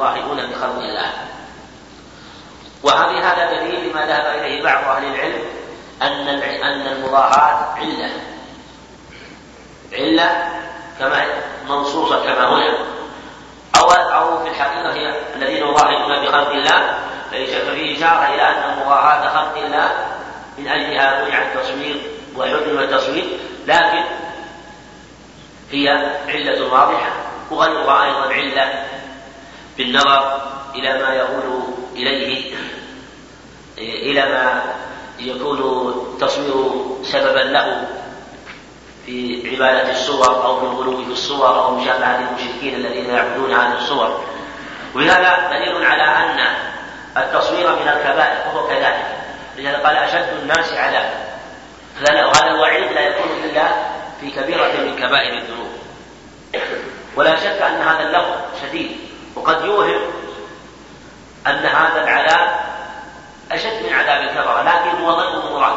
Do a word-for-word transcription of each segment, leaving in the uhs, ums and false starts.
يضاهئون بخلق الله. وهذه هذا دليل لما ذهب إليه بعض أهل العلم أن أن المضاهاة علة علة كما منصوصة كما هنا، أو أو في الحقيقة هي الذين يضاهئون بخلق الله، ففيه إشارة إلى أن مضاهاة خلق الله من أجلها منع التصوير وحرم التصوير، لكن هي علة واضحة، وغيرها أيضا علة بالنظر إلى ما يقول إليه إلى ما يكون تصوير سببا له في عبادة الصور أو في الغلو في الصور أو مشابهة المشركين الذين يعبدون هذه الصور. وهذا دليل على أن التصوير من الكبائر وهو كذلك، لذلك قال أشد الناس عذابا، وهذا الوعيد لا يكون إلا في كبيرة من كبائر الذنوب. ولا شك أن هذا اللفظ شديد، وقد يوهم أن هذا العذاب أشد من عذاب الكفرة، لكن هو غير مراد،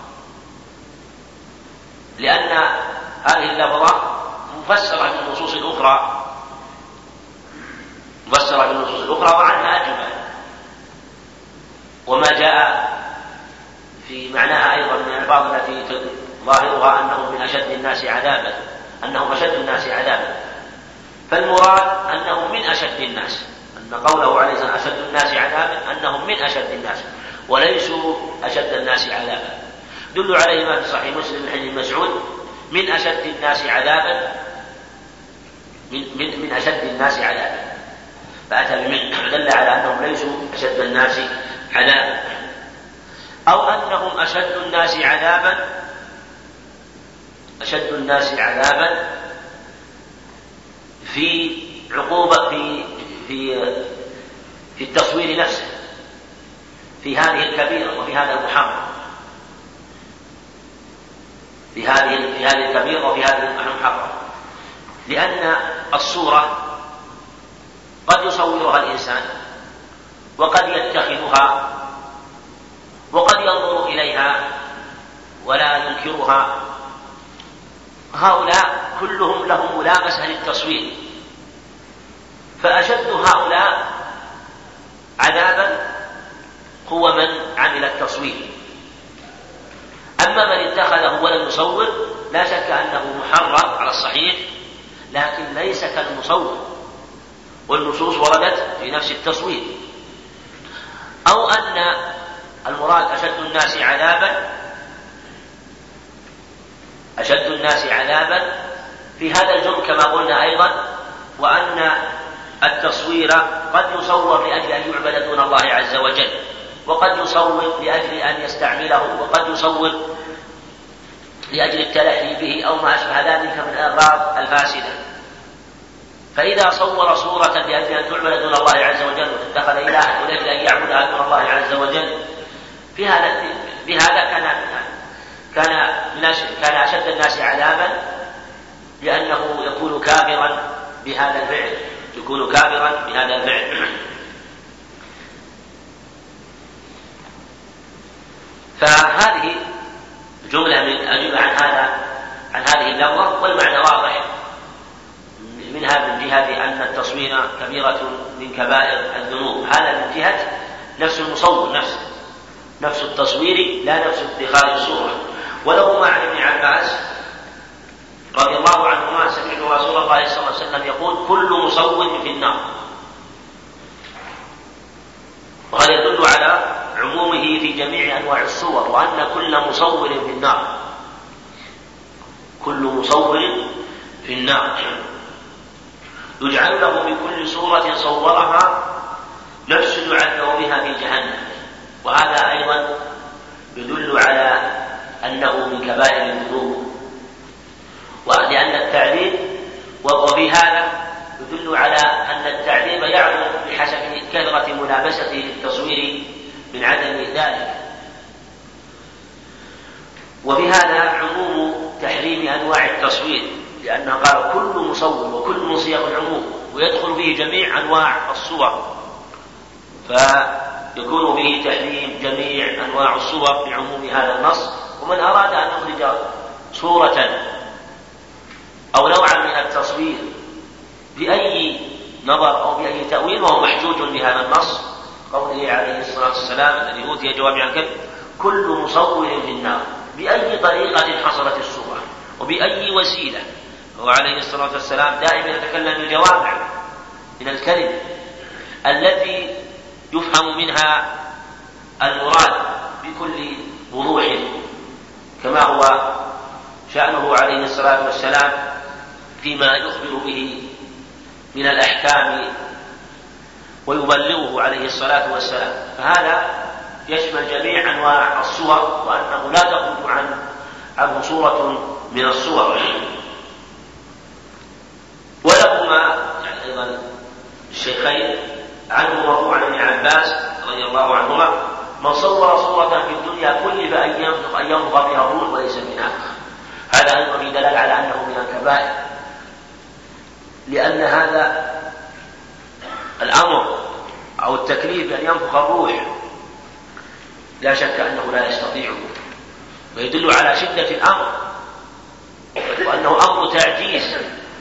لأن هذه اللفظة مفسرة بالنصوص الأخرى مفسرة بالنصوص الأخرى وعنها أجمل، وما جاء في معناها أيضا من الألفاظ التي ظاهرها أنهم من أشد الناس عذابا أنهم أشد الناس عذابا. فالمراد أنهم من أشد الناس، أن قوله عليه الصلاة والسلام أشد الناس عذابا أنهم من أشد الناس وليسوا أشد الناس عذابا. دل عليه ما في صحيح مسلم من حديث مسعود من أشد الناس عذابا من, من, من أشد الناس عذابا، فأتى بمن دل على أنهم ليسوا أشد الناس عذابا، أو أنهم أشد الناس عذابا أشد الناس عذابا في عقوبة في في في التصوير نفسه، في هذه الكبيرة وفي هذا المحرم، في هذه في هذه الكبيرة وفي هذه المحرم، لأن الصورة قد يصورها الإنسان وقد يتخذها وقد ينظر إليها ولا ينكرها. هؤلاء كلهم لهم ملامسة للتصوير، فأشد هؤلاء عذابا هو من عمل التصوير. أما من اتخذه ولم يصور لا شك أنه محرم على الصحيح، لكن ليس كالمصور، والنصوص وردت في نفس التصوير. أو أن المراد أشد الناس عذابا أشد الناس عذابا في هذا الجرم كما قلنا أيضا، وأن التصوير قد يصور لأجل أن يعبد دون الله عز وجل، وقد يصور لأجل أن يستعمله، وقد يصور لأجل التلهي به أو ما أشبه ذلك من الأغراض الفاسدة. فإذا صور صورة لأجل أن تعبد دون الله عز وجل وتتخذ إلها ولأجل أن يعبدها دون الله عز وجل، في هذا بهذا كان كان كان أشد الناس عذابا، لأنه يكون كافرا بهذا الفعل يكون كافرا بهذا الفعل. فهذه جملة من أجيب عن هذا عن هذه اللفظة، والمعنى واضح منها من جهة أن التصوير كبيرة من كبائر الذنوب، هذا من جهة نفس المصور نفسه نفس التصوير لا نفس اتخاذ الصورة. ولو مع ابن عباس رضي الله عنهما سمعت رسول الله صلى الله عليه وسلم يقول كل مصور في النار، وهذا يدل على عمومه في جميع أنواع الصور، وأن كل مصور في النار كل مصور في النار يجعل له بكل صورة صورها نفس يعذب بها في جهنم. وهذا أيضا يدل على أنه من كبائر الذنوب، ولأن التعذيب وفي هذا يدل على أن التعذيب يعظم بحسب كثرة ملابسته للتصوير من عدم ذلك. وفي هذا عموم تحريم أنواع التصوير، لأنه قال كل مصور وكل من صيغ العموم، ويدخل فيه جميع أنواع الصور، فيكون به تحريم جميع أنواع الصور بعموم هذا النص. ومن أراد أن يخرج صورة أو نوعا من التصوير بأي نظر أو بأي تأويل، وهو محجوج بهذا النص، قوله عليه الصلاة والسلام الذي أوتي جوامع الكلم: كل مصور في النار، بأي طريقة حصلت الصورة وبأي وسيلة. هو عليه الصلاة والسلام دائما يتكلم بالجوامع من الكلم التي يفهم منها المراد بكل وضوح، كما هو شأنه عليه الصلاة والسلام فيما يخبر به من الأحكام ويبلغه عليه الصلاة والسلام. فهذا يشمل جميع أنواع الصور، وأنه لا تخرج عن عنه صورة من الصور. ولهما يعني أيضا الشيخين عنه مرفوعا عن ابن عباس رضي الله عنهما: من صور صورة في الدنيا كلف أن ينفخ أن ينفخ بها الروح وليس منها. هذا أيضا في دلالة على أنه من الكبائر، لأن هذا الأمر أو التكليف أن ينفخ الروح لا شك أنه لا يستطيعه، ويدل على شدة الأمر وأنه أمر تعجيز،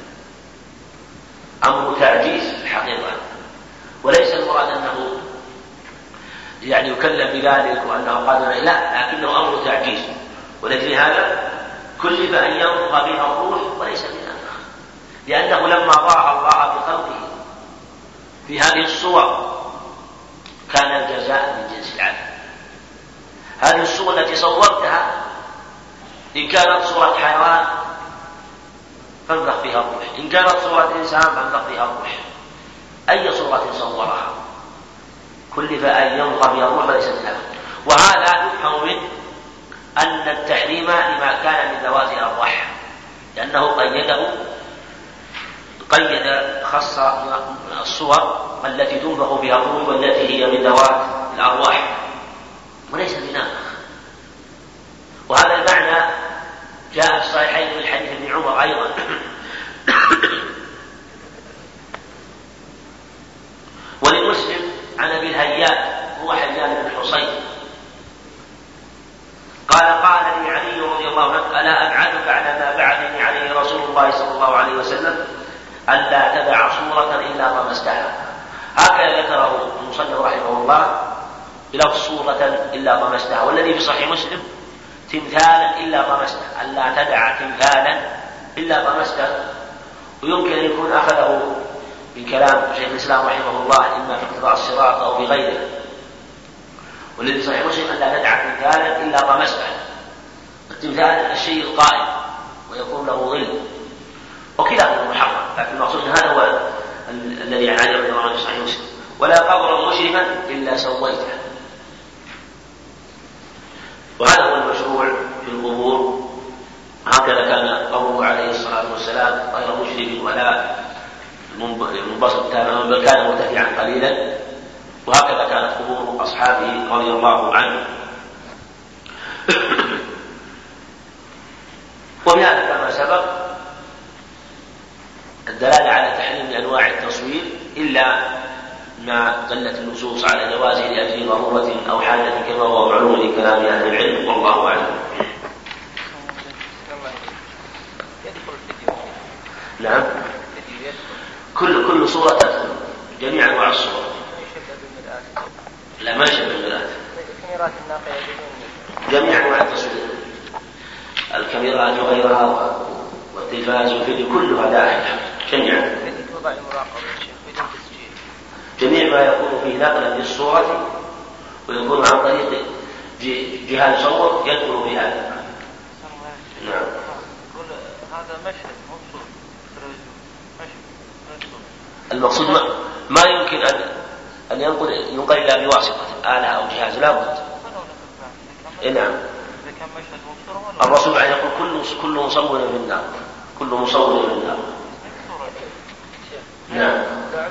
أمر تعجيز الحقيقة، وليس المراد أنه يعني يكلم بذلك وأنه قادر، لا، لكنه أمر تعجيز. ولأجل هذا كلف أن ينفخ بها الروح وليس منها، لأنه لما ضاع الله بخلقه في هذه الصور كان الجزاء من جنس العمل. هذه الصور التي صورتها إن كانت صورة حيوان فانفخ فيها الروح، إن كانت صورة إنسان فانفخ فيها الروح، أي صورة صورها كلف أن ينفخ بها الروح وليس منها. وهذا يفهم منه أن التحريم لما كان من ذوات الأرواح، لأنه قيده قيد خص الصور التي تنفخ بها الروح والتي هي من ذوات الأرواح وليس منها. وهذا المعنى جاء في الصحيحين من حديث ابن عمر أيضا ولمسلم عن أبي الهيان هو حيان بن حصين قال: قال لي علي رضي الله عنه: ألا أبعدك على ما بعثني عليه رسول الله صلى الله عليه وسلم ألا تدع صورة إلا طمستها. هكذا ذكره المصنف رحمه الله بلفظ صورة إلا طمستها، والذي في صحيح مسلم تمثالا إلا طمسته، ألا تدع تمثالا إلا طمسته. ويمكن أن يكون أخذه من كلام شيخ الإسلام رحمه الله إما في اقتضاء الصراط أو في غيره، والذي صحيح مسلم ألا تدع تمثالا إلا طمسته. التمثال الشيء القائم ويكون له ظل، وكلاهما محرم، لكن المقصود هذا هو الذي عن علي رضي الله عنه في صحيح مسلم: ولا قبر مشرفا إلا سويته. وهذا هو المشروع في القبور، هكذا كان قوله عليه الصلاة والسلام: غير مشرف ولا منبسط كان، بل كان مرتفعا قليلا. وهكذا كانت قبور أصحابه رضي الله عنهم. وبهذا كما سبق الدلالة على تحريم أنواع التصوير إلا ما دلت النصوص على جوازه لأجل ضرورة أو حاجة كما هو معلوم لكلام أهل العلم، والله أعلم. نعم، كل كل صورة تدخل، جميع أنواع الصور. لا، ما يشبه المرآة. جميع أنواع التصوير، الكاميرات وغيرها والتلفاز والفيديو كلها داخلة جميعا. جميع ما يكون فيه نقلا للصورة ويكون عن طريق جهاز صور يدخل في هذا. نعم. هذا مشهد المقصود ما, ما يمكن أن أن ينقل ينقل إلا بواسطة آلة أو جهاز، لا بد. نعم. الرسول عليه يقول: كل كل مصور في النار، كل مصور في النار. نعم.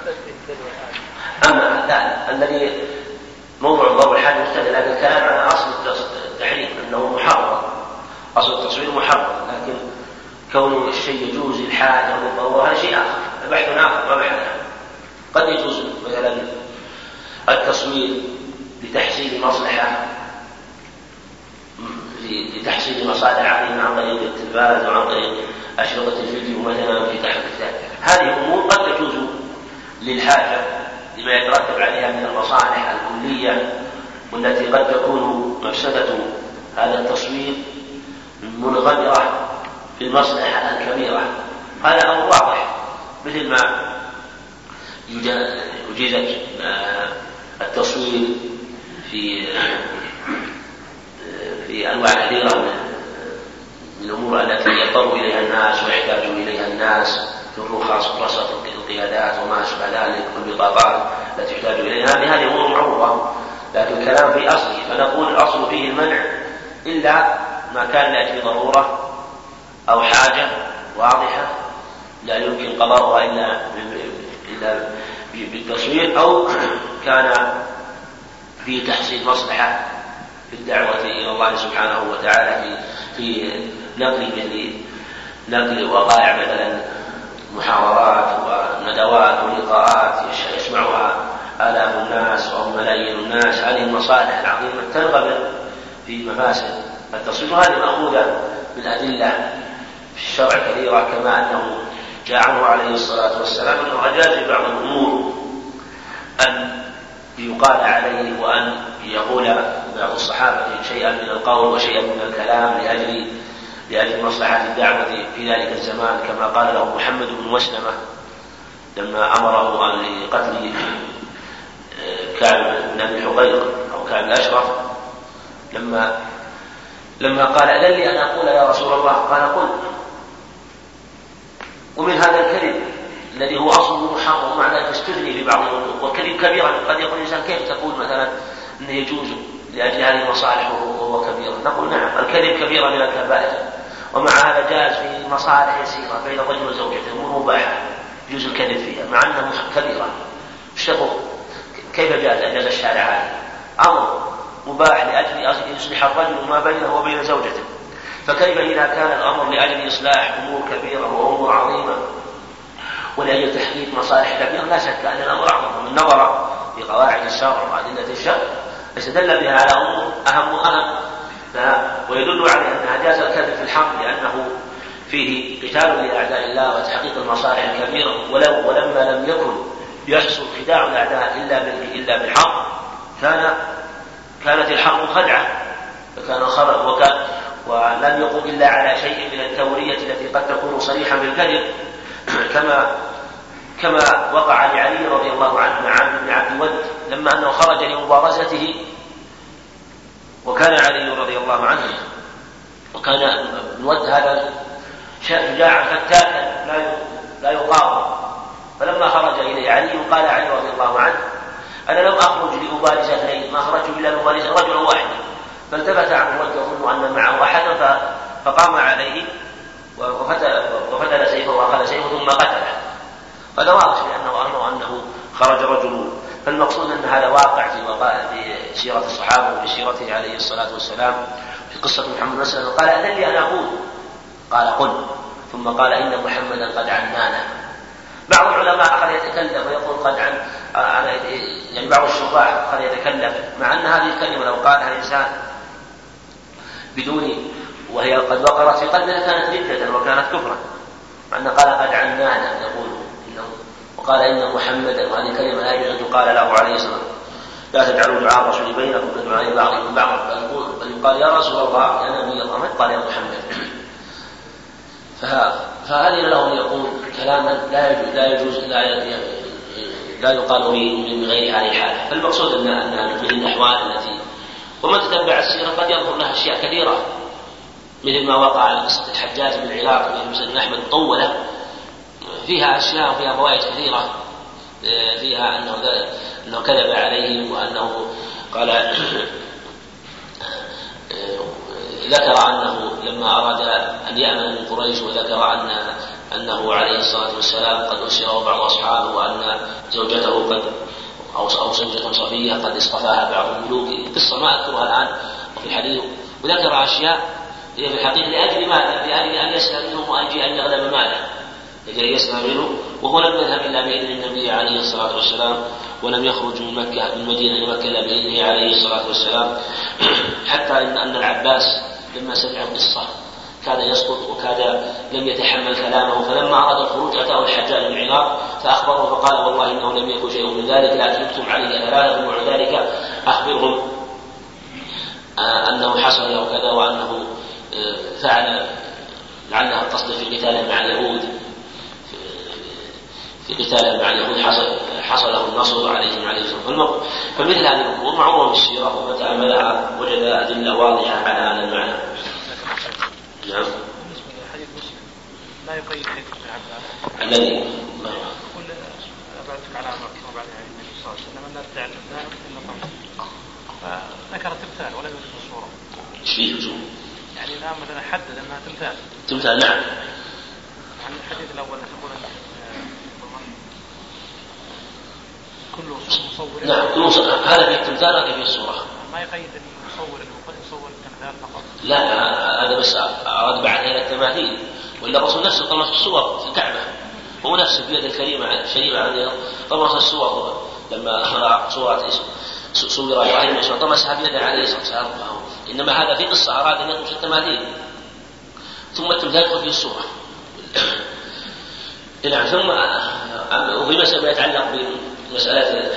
أما لا، الذي موضوع ضرب الحد مختلف، لكن الكلام عن أصل التحريم أنه محرم، أصل التصوير محرم، لكن كون الشيء يجوز الحاجة والضرورة هذا شيء آخر، بحث آخر وبحث. قد يجوز مثلا التصوير لتحصيل مصلحة، لتحصيل مصالح عظيمة عن طريق التلفاز وعن طريق أشرطة الفيديو مثلا في تحت هذه أمور قد تجوز للحاجة لما يترتب عليها من المصالح الكلية والتي قد تكون مفسدة هذا التصوير منغمرة في المصلحة الكبيرة. هذا أمر واضح، مثل ما يجيز التصوير في في أنواع كثيرة من الأمور التي يضطر إليها الناس ويحتاج إليها الناس في الرخص ورصد القيادات وما أشبه ذلك والبطاقات التي يحتاج إليها. هذه أمور معروفة، لكن الكلام في أصله، فنقول الأصل فيه المنع إلا ما كان لأجل ضرورة أو حاجة واضحة لا يمكن قضاؤها إلا إلا بالتصوير، أو كان في تحصيل مصلحة في الدعوة إلى الله سبحانه وتعالى في في نقل مثل نقل وقائع مثلا محاضرات وندوات ولقاءات يسمعها آلاف الناس أو ملايين الناس. هذه المصالح العظيمة تنغمر في مفاسد التصوير، وهذه مأخوذة من أدلة في الشرع كثيرة، كما أنه جاء عنه عليه الصلاة والسلام أنه أجاز بعض الأمور أن يقال عليه وأن يقول بعض الصحابة شيئا من القول وشيئا من الكلام لأجل لأجل مصلحة الدعوة في ذلك الزمان، كما قال له محمد بن مسلمة لما أمره أن لقتل كعب بن أبي حقيق أو كعب الأشرف، لما لما قال أذن لي أن أقول يا رسول الله، قال قل. ومن هذا الكذب الذي هو أصله محرم مع ذلك استثني في بعض الأمور، وكذب كبيرا. قد يقول الإنسان كيف تقول مثلا أنه يجوز لأجل هذه المصالح وهو كبير؟ نقول نعم، الكذب كبيرة من الكبائر، ومع هذا جاز في مصالح يسيرة بين الرجل وزوجته أمور مباحة يجوز الكذب فيها مع أنها كبيرة. الشغل كيف جاز؟ أجاز الشارع هذا أمر مباح لأجل يصلح الرجل ما بينه وبين زوجته، فكيف إذا كان الأمر لأجل إصلاح أمور كبيرة وأمور عظيمة ولأجل تحقيق مصالح كبيرة؟ لا شك أن الأمر أعظم. من نظر في قواعد الشرع وأدلة الشرع استدل بها على أمور أهم وأهم، ويدل على أنها جاز الكذب في الحق لأنه فيه قتال لأعداء الله وتحقيق المصالح الكبيرة. ولو ولما لم يكن يحصل خداع الأعداء إلا إلا بالحق كان كانت الحق خدعة، فكان خرج وكان ولم يقم إلا على شيء من التورية التي قد تكون صريحا بالكذب، كما كما وقع لعلي رضي الله عنه مع عامر بن عبد الود لما أنه خرج لمبارزته، وكان علي رضي الله عنه وكان ابن ود هذا شجاعا فتاكا لا يقاوم، فلما خرج إليه علي قال علي رضي الله عنه أنا لم أخرج لأبارز اثنين، ما خرجت إلا لأبارز رجلا واحدا. فالتفت عنه ود يظن أن معه أحدا فقام عليه وفتل سيفه وأخذ سيفه ثم قتله. هذا واضح لأنه أمر أنه خرج رجل. فالمقصود أن هذا واقع في في سيرة الصحابة وفي سيرته عليه الصلاة والسلام في قصة محمد صلى الله عليه وسلم. قال أذن لي أن أقول، قال قل، ثم قال إن محمدا قد عنانا. بعض العلماء أخذ يتكلم ويقول قد عن يعني بعض الشراح أخذ يتكلم مع أن هذه الكلمة لو قالها الإنسان بدون وهي قد وقرت في قلبه كانت ردة وكانت كفرا، مع أن قال قد عنانا يقول إنه وقال إن محمدا، وهذه كلمة لا يجوز أن تقال له عليه الصلاة لا تجعلوا دعاء الرسول بينكم كدعاء بعضكم بعضا، بل قال يا رسول الله يا نبي الله، ما قال يا محمد. فهذه له يقول كلاما لا يجوز لا يجوز لا, لا يقال به من غير هذه الحالة. فالمقصود أن أن من الأحوال التي ومن تتبع السيرة قد يظهر لها أشياء كثيرة، مثل ما وقع على قصة الحجاج بن العراق في مسند أحمد طولة، فيها أشياء وفيها فوائد كثيرة، فيها أنه أنه كذب عليهم، وأنه قال ذكر أنه لما أراد أن يأمن من قريش، وذكر أن أنه عليه الصلاة والسلام قد أسر بعض أصحابه، وأن زوجته قد أو زوجة صفية قد اصطفاها بعض الملوك. قصة ما أذكرها الآن وفي الحديث، وذكر أشياء هي في الحقيقة لأجل ماذا؟ لأجل أن يسلم منه وأجل أن يغلب ماله، لكي يسلم منه، وهو لم يذهب إلا بإذن النبي عليه الصلاة والسلام، ولم يخرج من مكة من المدينة لمكة إلا بإذنه عليه الصلاة والسلام. حتى إن أن العباس لما سمع القصة كاد يسقط وكاد لم يتحمل كلامه، فلما أراد الخروج أتاه الحجاج بن علاط فأخبره فقال والله إنه لم يكن شيء من ذلك لكن اكتب علي ثلاثة ومع ذلك أخبرهم أنه حصل له كذا وأنه فعل لعلها القصد في قتاله مع اليهود في قتاله مع اليهود حصل حصله النصر عليهم عليه الصلاة والسلام. فمثل هذه الأمور معروفة بالسيرة ومن تأملها وجد أدلة واضحة على هذا المعنى. نعم. لا يقيد حديث ابن عباس الذي يقول أبعدك على ما بعد النبي صلى الله عليه وسلم لا تدع التمثال إلا طمس، فذكر التمثال ولم يذكر الصورة. ايش فيه وجوه؟ يعني الآن مثلا حدد أنها تمثال. تمثال نعم. عن الحديث الأول تقول كله مصور. نعم كله مصور. هذا في التمثال هذا في الصورة. ما يقيد المصور المقيد يصور التمثال فقط. لا هذا بس أراد بعد إلى التماثيل، ولا الرسول نفسه طمس الصور في الكعبة، هو نفسه في يد الكريمة الشريفة عنده طمس الصور لما رأى صورة صور إبراهيم طمسها بيده عليه الصلاة والسلام. إنما هذا في قصة أراد أن يطمس التماثيل ثم التمثال يدخل فيه الصورة. نعم. ثم وفي مسألة يتعلق بمسألة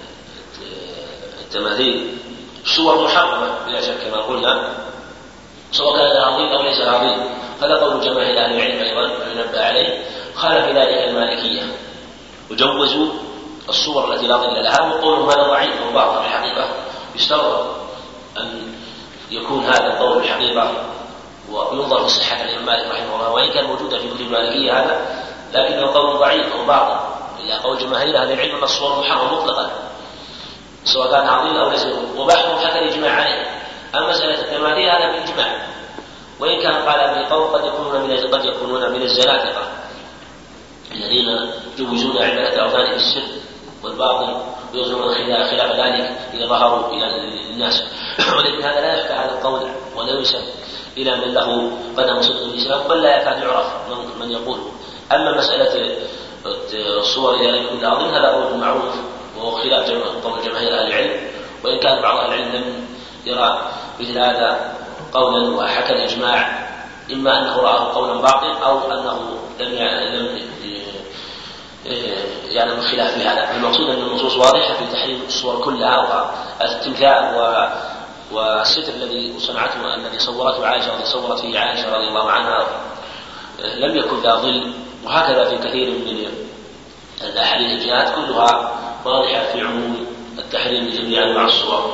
التماثيل الصور محرمة بلا شك كما قلنا سواء كان عظيم أو ليس عظيم، هذا قول جماهير أهل العلم أيضا ينبه عليه. خالف ذلك المالكية وجوزوا الصور التي لا ظل لها، وقولهم هذا ضعيف وباطل الحقيقة. يستغرب أن يكون هذا القول الحقيقة وينظر في صحة الإمام مالك رحمه الله، وإن كان موجودا في كتب المالكية هذا لكنه قول ضعيف وباطل، إلا قول جماهير أهل العلم أن الصور محرمة مطلقا سواء كان عظيم أو ليس، وبعضهم حكى الإجماع عليه. أما مسألة التماثيل هذا بالإجماع، وإن كان قال به قوم قد يكونون من قد يكونون من الزنادقة الذين يجوزون عبادة الأوثان في السر والباطل ويظهرون خلاف ذلك إذا ظهروا إلى الناس. ولكن هذا لا يخفى هذا القول ولا ينسب إلى من له قدم صدق الإسلام، بل لا يكاد يعرف من يقول. أما مسألة الصور إلى غير كل عظيم هذا قول معروف وهو خلاف قول جماهير أهل العلم، وإن كان بعض أهل العلم لم يرى مثل هذا قولا وحكى الإجماع، إما أنه رآه قولا باطل أو أنه لم يعلم الخلاف في هذا. المقصود أن النصوص واضحة في تحريم الصور كلها، والتمثال والستر الذي صنعته الذي صورته عائشة والذي صورت فيه عائشة رضي الله عنها لم يكن ذا ظل. وهكذا في كثير من الأحاديث الجهات كلها واضحة في عموم التحريم جميعا مع الصور.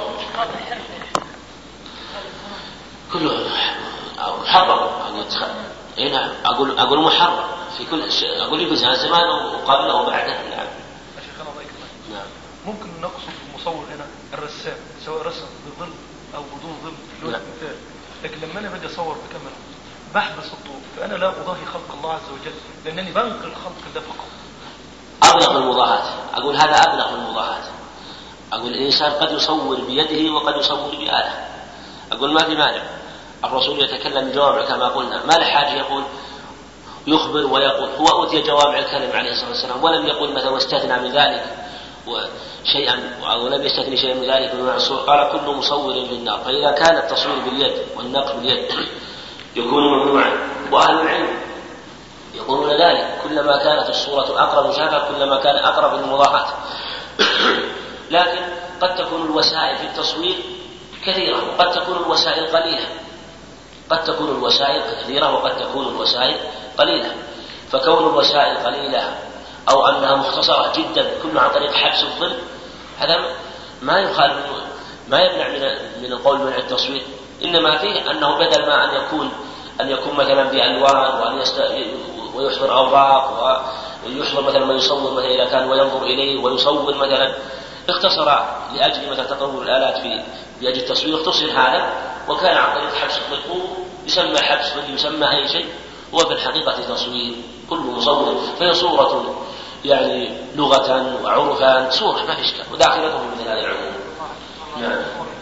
كله محرم. هنا أقول أقول محرم في كل شيء، أقول في كل زمان وقبله وبعده. نعم. نعم. ممكن نقصد المصور هنا الرسام سواء رسم بظل أو بدون ظل لون المثال، لكن لما أنا بدي أصور بكاميرا بحبس الضوء فأنا لا أضاهي خلق الله عز وجل لأنني بنقل الخلق ده فقط. أبلغ المضاهاة. أقول هذا أبلغ المضاهاة. أقول الإنسان قد يصور بيده وقد يصور بآلة. أقول ما في مانع. الرسول يتكلم بجوامع كما قلنا، ما له حاجة يقول يخبر ويقول. هو أوتي جوامع الكلم عليه الصلاة والسلام ولم يقول مثلا واستثنى من ذلك شيئا ولم يستثني شيئا من ذلك من الصور. قال كل مصور في النار. فإذا كان التصوير باليد والنقش باليد يكون ممنوعا، وأهل العلم يقولون ذلك كلما كانت الصورة أقرب شافها كلما كان أقرب للمضاهاة. لكن قد تكون الوسائل في التصوير كثيرة وقد تكون الوسائل قليلة، قد تكون الوسائل كثيرة وقد تكون الوسائل قليلة. فكون الوسائل قليلة أو أنها مختصرة جدا كلها عن طريق حبس الظل هذا ما يخالف ما يمنع من من القول منع التصوير، إنما فيه أنه بدل ما أن يكون أن يكون مثلا بألوان وأن يست... ويحضر أوراق ويحضر مثلا ما يصور مثلا إذا كان وينظر إليه ويصور مثلا، اختصر لأجل مثلا تطور الآلات في لأجل التصوير اختصر هذا وكان عن طريق حبس الظل. يسمى حبس الظل يسمى أي شيء، هو في الحقيقة تصوير كل مصور، فهي صورة يعني لغة وعرفا صورة ما في إشكال وداخلته في مثل هذه العموم. نعم.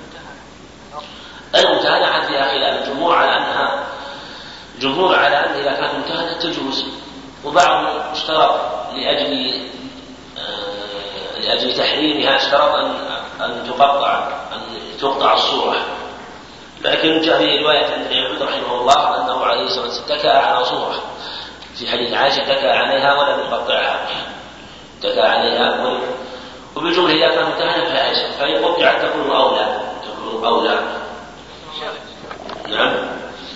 الممتهنة عن فيها خلاف الجمهور على أنها جمهور على أن إذا كانت ممتهنة تجوز، وبعضهم اشترط لأجل آه لأجل تحريمها اشترط أن أن تقطع أن تقطع الصورة لكن جاء في رواية عند ابن رحمه الله أنه عليه الصلاة والسلام اتكأ على صورة في حديث عائشة اتكأ عليها ولم يقطعها، اتكأ عليها. وبالجملة إذا كان متهنا فلا يجوز، فإن قطعت تكون أولى تكون أولى. نعم.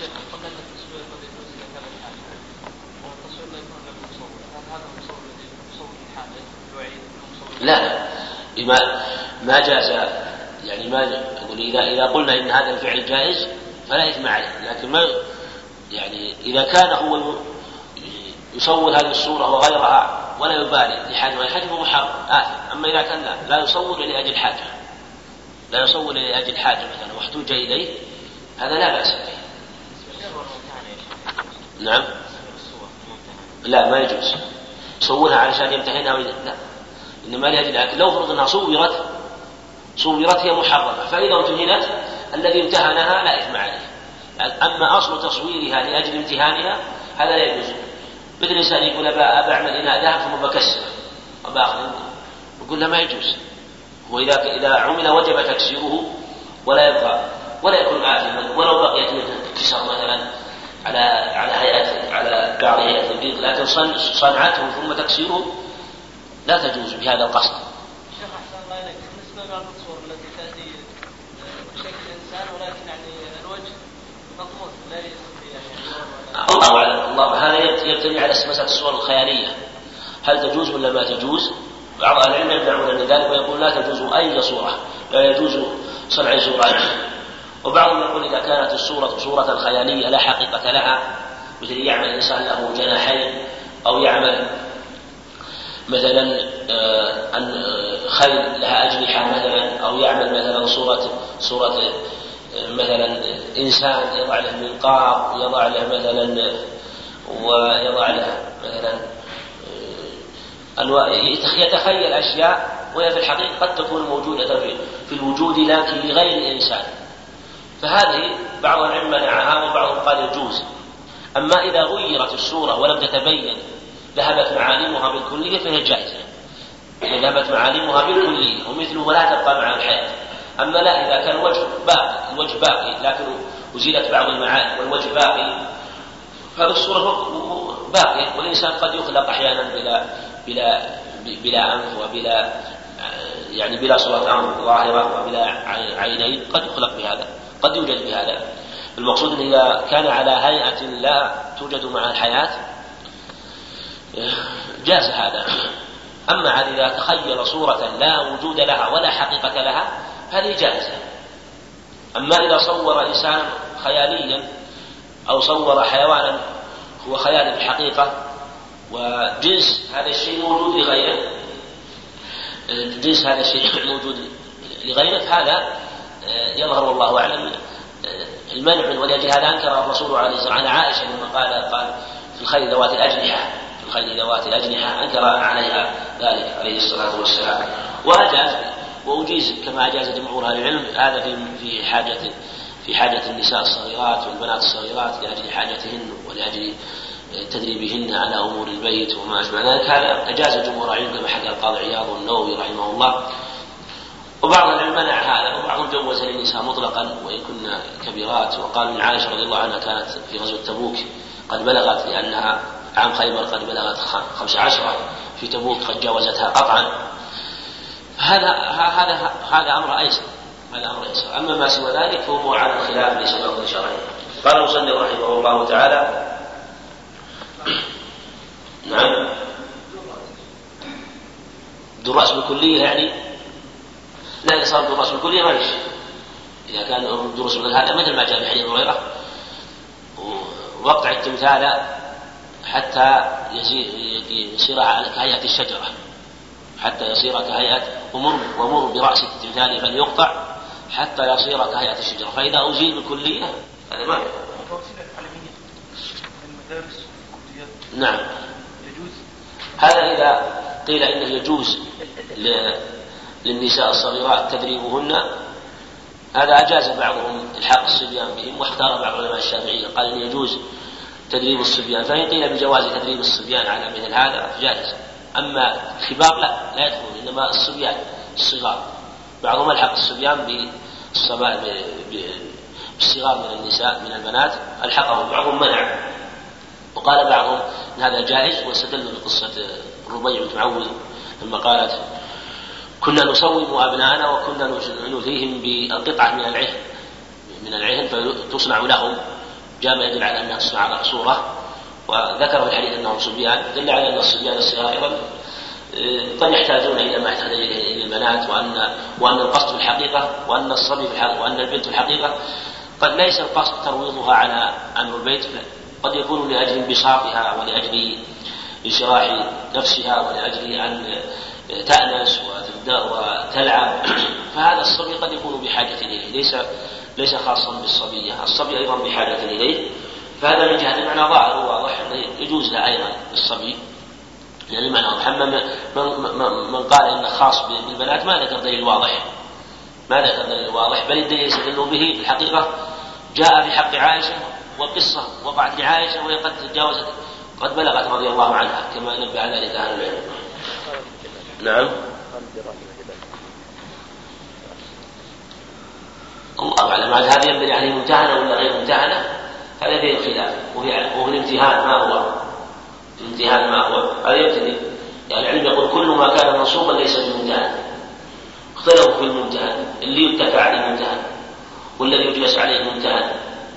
لا ما ما جاز، يعني ما يقول إذا إذا قلنا إن هذا الفعل جائز فلا إثم عليه، لكن ما يعني إذا كان هو يصور هذه الصورة وغيرها ولا يبالي لحاجة ولا حاجة محرم آثم. أما إذا كان لا, لا يصور لأجل حاجة لا يصور لأجل حاجة مثلا واحتوج إليه هذا لا بأس به. نعم. لا ما يجوز صورها علشان يمتهنها ولا لا، إنما لأجل أكل. لو فرض أنها صورت صورت هي محرمة، فإذا امتهنت الذي امتهنها لا إثم عليه. أما أصل تصويرها لأجل امتهانها هذا لا يجوز. مثل الإنسان يقول أبا أعمل إناء ذهب ثم بكسر أبا أخذ، يقول له ما يجوز. وإذا إذا عمل وجب تكسيره ولا يبقى ولا يكون آثما، ولو بقيت منه كسر مثلا على على هيئة على بعض هيئة البيض، لكن صنعته ثم تكسيره لا تجوز بهذا القصد. شيخ أحسن الله إليك، بالنسبة لبعض الصور التي تأتي بشكل إنسان ولكن يعني الوجه مطموس لا يستطيع. الله أعلم. الله هذا يبتني على مسألة الصور الخيالية، هل تجوز ولا ما تجوز؟ بعض أهل العلم يمنعون من ذلك ويقول لا تجوز أي صورة، لا يجوز صنع صورة. وبعضهم يقول إذا كانت الصورة صورة خيالية لا حقيقة لها، مثل يعمل إنسان له جناحين أو يعمل مثلا أن خيل لها أجنحة مثلا، أو يعمل مثلا صورة صورة مثلا إنسان يضع له منقار ويضع له مثلا ويضع له مثلا يتخيل أشياء وهي في الحقيقة قد تكون موجودة في الوجود لكن لغير إنسان، فهذه بعض العلم منعها وبعضهم قال يجوز. أما إذا غيرت الصورة ولم تتبين ذهبت معالمها بالكلية فهي جائزة، ذهبت معالمها بالكلية ومثله لا تبقى مع الحياة. أما لا إذا كان الوجه باقي الوجه باقي لكن أزيلت بعض المعالم والوجه باقي، هذه الصورة باقية. والإنسان قد يخلق أحيانا بلا بلا بلا أنف وبلا يعني بلا صورة أنف ظاهرة وبلا عينين، قد يخلق بهذا، قد يوجد بهذا. المقصود أن إذا كان على هيئة لا توجد مع الحياة جاز هذا. أما إذا تخيل صورة لا وجود لها ولا حقيقة لها هذه جائزة. أما إذا صور إنسان خياليا أو صور حيوانا هو خيال بالحقيقة وجنس هذا الشيء موجود لغيره، جنس هذا الشيء موجود لغيره، هذا يظهر والله أعلم المنع. ولأجل هذا أنكر الرسول عليه الصلاة والسلام على عائشة لما قال قال في الخيل ذوات الأجنحة في الخيل ذوات الأجنحة أنكر عليها ذلك عليه الصلاة والسلام. وأجاز وأجيز كما أجاز جمهور أهل العلم هذا في في حاجة في حاجة النساء الصغيرات والبنات الصغيرات لأجل حاجتهن ولأجل تدريبهن على أمور البيت وما أشبه ذلك، هذا أجاز جمهور العلم كما حكى القاضي عياض والنووي رحمه الله. وبعض العلم منع هذا وبعضهم جوز للنساء مطلقا وإن كنا كبيرات. وقال من عائشة رضي الله عنها كانت في غزوة تبوك قد بلغت لأنها عام خيبر قد بلغت خمس عشرة، في تبوك قد جاوزتها قطعا. هذا هذا هذا أمر أيسر هذا أمر أيسر. أما ما سوى ذلك فهو على الخلاف ليس له شرعي. قال المصنف رحمه الله تعالى نعم دراس بالكلية يعني لا يصار دروس بالكلية ما يشي. إذا كان دروس بالكلية هذا مثل ما جاء في حديث أبي هريرة وقطع التمثال حتى يصير كهيئة الشجرة حتى يصير كهيئة ومر ومر برأس التمثال فليقطع حتى يصير كهيئة الشجرة، فإذا أزيل بالكلية هذا ما نعم يجوز. هذا إذا قيل إنه يجوز للنساء الصغيرات تدريبهن، هذا أجاز بعضهم إلحاق الصبيان بهم، واختار بعض علماء الشافعية قال إنه يجوز تدريب الصبيان، فإن قيل بجواز تدريب الصبيان على مثل هذا جائز. أما الكبار لا لا يدخلون، إنما الصبيان الصغار. بعضهم ألحق الصبيان الصغار من النساء من البنات ألحقهم، بعضهم منع، وقال بعضهم إن هذا جائز، واستدلوا بقصة الربيع بنت معوذ لما قالت كنا نصوم أبناءنا وكنا نثيهم بالقطعة من العهن من العهن فتصنع لهم، جاء ما يدل على أنها تصنع صورة، وذكر في الحديث أنهم صبيان، دل على أن الصبيان الصغار أيضا قد يحتاجون إلى ما يحتاج إليه البنات، وأن وأن القصد في الحقيقة وأن الصبي في الحقيقة وأن البنت في الحقيقة قد ليس القصد ترويضها على أمر البيت، قد يكون لأجل انبساطها ولأجل انشراح نفسها ولأجل أن تأنس وتلعب، فهذا الصبي قد يكون بحاجة إليه، ليس ليس خاصا بالصبية، الصبي أيضا بحاجة إليه، فهذا من جهة المعنى ظاهر وواضح يجوز له أيضا الصبي، يعني المعنى واضح. من, من, من قال إنه خاص بالبنات ما ذكر دليل واضح، ما ذكر دليل واضح، بل الدليل يستدل به في الحقيقة جاء في حق عائشة، وقصة وقعت لعائشة وهي قد تجاوزت قد بلغت رضي الله عنها كما نبه على ذلك أهل العلم. نعم. الله أعلم، هذه ينبغي عليه ممتهنة ولا غير ممتهنة، هذا فيه خلاف، وفي الامتهان ما هو الامتهان ما هو هذا يبتدي، يعني العلم يقول كل ما كان منصوبا ليس بممتهن، اختلفوا في الممتهن، اللي يتكى عليه ممتهن والذي يجلس عليه ممتهن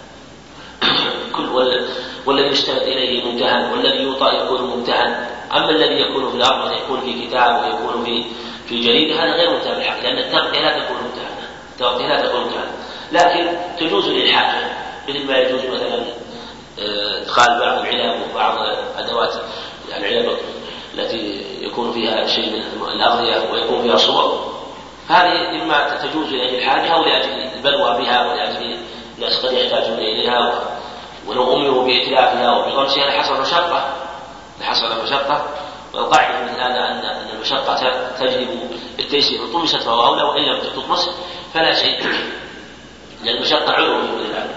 كل والذي يستند إليه ممتهن والذي يوطى يكون ممتهن، أما الذي يكون في الأرض يكون في كتاب ويكون في في جريدة هذا غير ممتهن بالحق، لأن التغطية لا تكون ممتهنة، التغطية لا تكون ممتهنة، لكن تجوز للحاجة، مثل ما يجوز مثلا ادخال بعض العلب وبعض أدوات العلب التي يكون فيها شيء من الأغذية ويكون فيها صور، هذه إما تجوز لأجل الحاجة أو لأجل البلوى بها ولأجل الناس قد يحتاجون إليها، ولو أمروا بإتلافها وبغمسها لحصل مشقة لحصل مشقة والقاعدة من هذا أن المشقة تجلب التيسير، طمست فهو أولى، وإن لم تطمس فلا شيء، لأن المشقة عذر من العالم.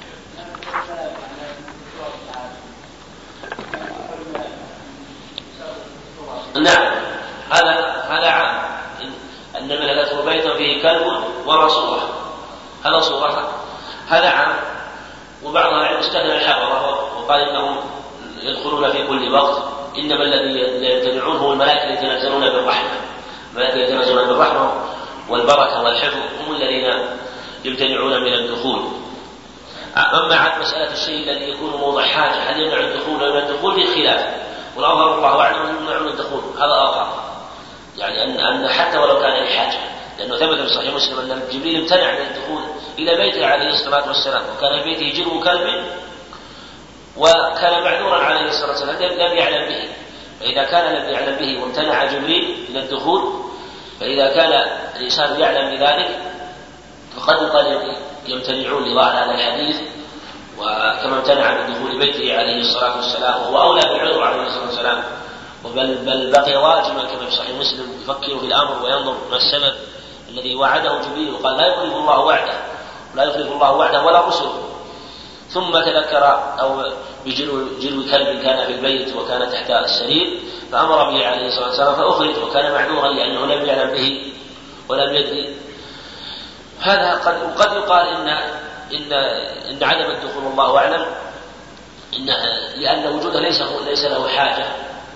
نعم، هذا هذا عام، أن ملكته بيتا فيه كلب ولا صورة، هذا صورة، هذا عام. وبعضها استثنى الحفظة وقال إنهم يدخلون في كل وقت، إنما الذي يتبعون هم الملائكة الذين يتنزلون بالرحمة، الملائكة يتنزلون بالرحمة والبركة والحفظ هم الذين يمتنعون من الدخول. أما عن مسألة الشيء الذي يكون موضع حاجة هل يمنع الدخول ولا الدخول في خلاف، والأظهر الله أعلم يمنعون الدخول، هذا أظهر، يعني أن أن حتى ولو كان لحاجة، لأنه ثبت في صحيح مسلم أن جبريل امتنع من الدخول إلى بيته عليه الصلاة والسلام، وكان في بيته جرو كلب وكان معذورا عليه الصلاة والسلام لم يعلم به، فإذا كان لم يعلم به وامتنع جبريل من الدخول، فإذا كان الإنسان يعلم بذلك فقد قد يمتنعون لظاهر هذا الحديث، وكما امتنع من دخول بيته عليه الصلاة والسلام وهو أولى بالعذر عليه الصلاة والسلام، بل, بل بقي واجبا كما في صحيح مسلم يفكر في الأمر وينظر ما السبب الذي وعده جبريل وقال لا يخلف الله وعده لا يخلف الله وعده ولا رسله، ثم تذكر أو بجلو جلو كلب كان في البيت وكان تحت السرير فأمر به عليه الصلاة والسلام فأخرج، وكان معذورا لأنه لم يعلم به ولم يدري. هذا قد قد يقال إن إن إن عدم الدخول الله أعلم إن لأن وجوده ليس ليس له حاجة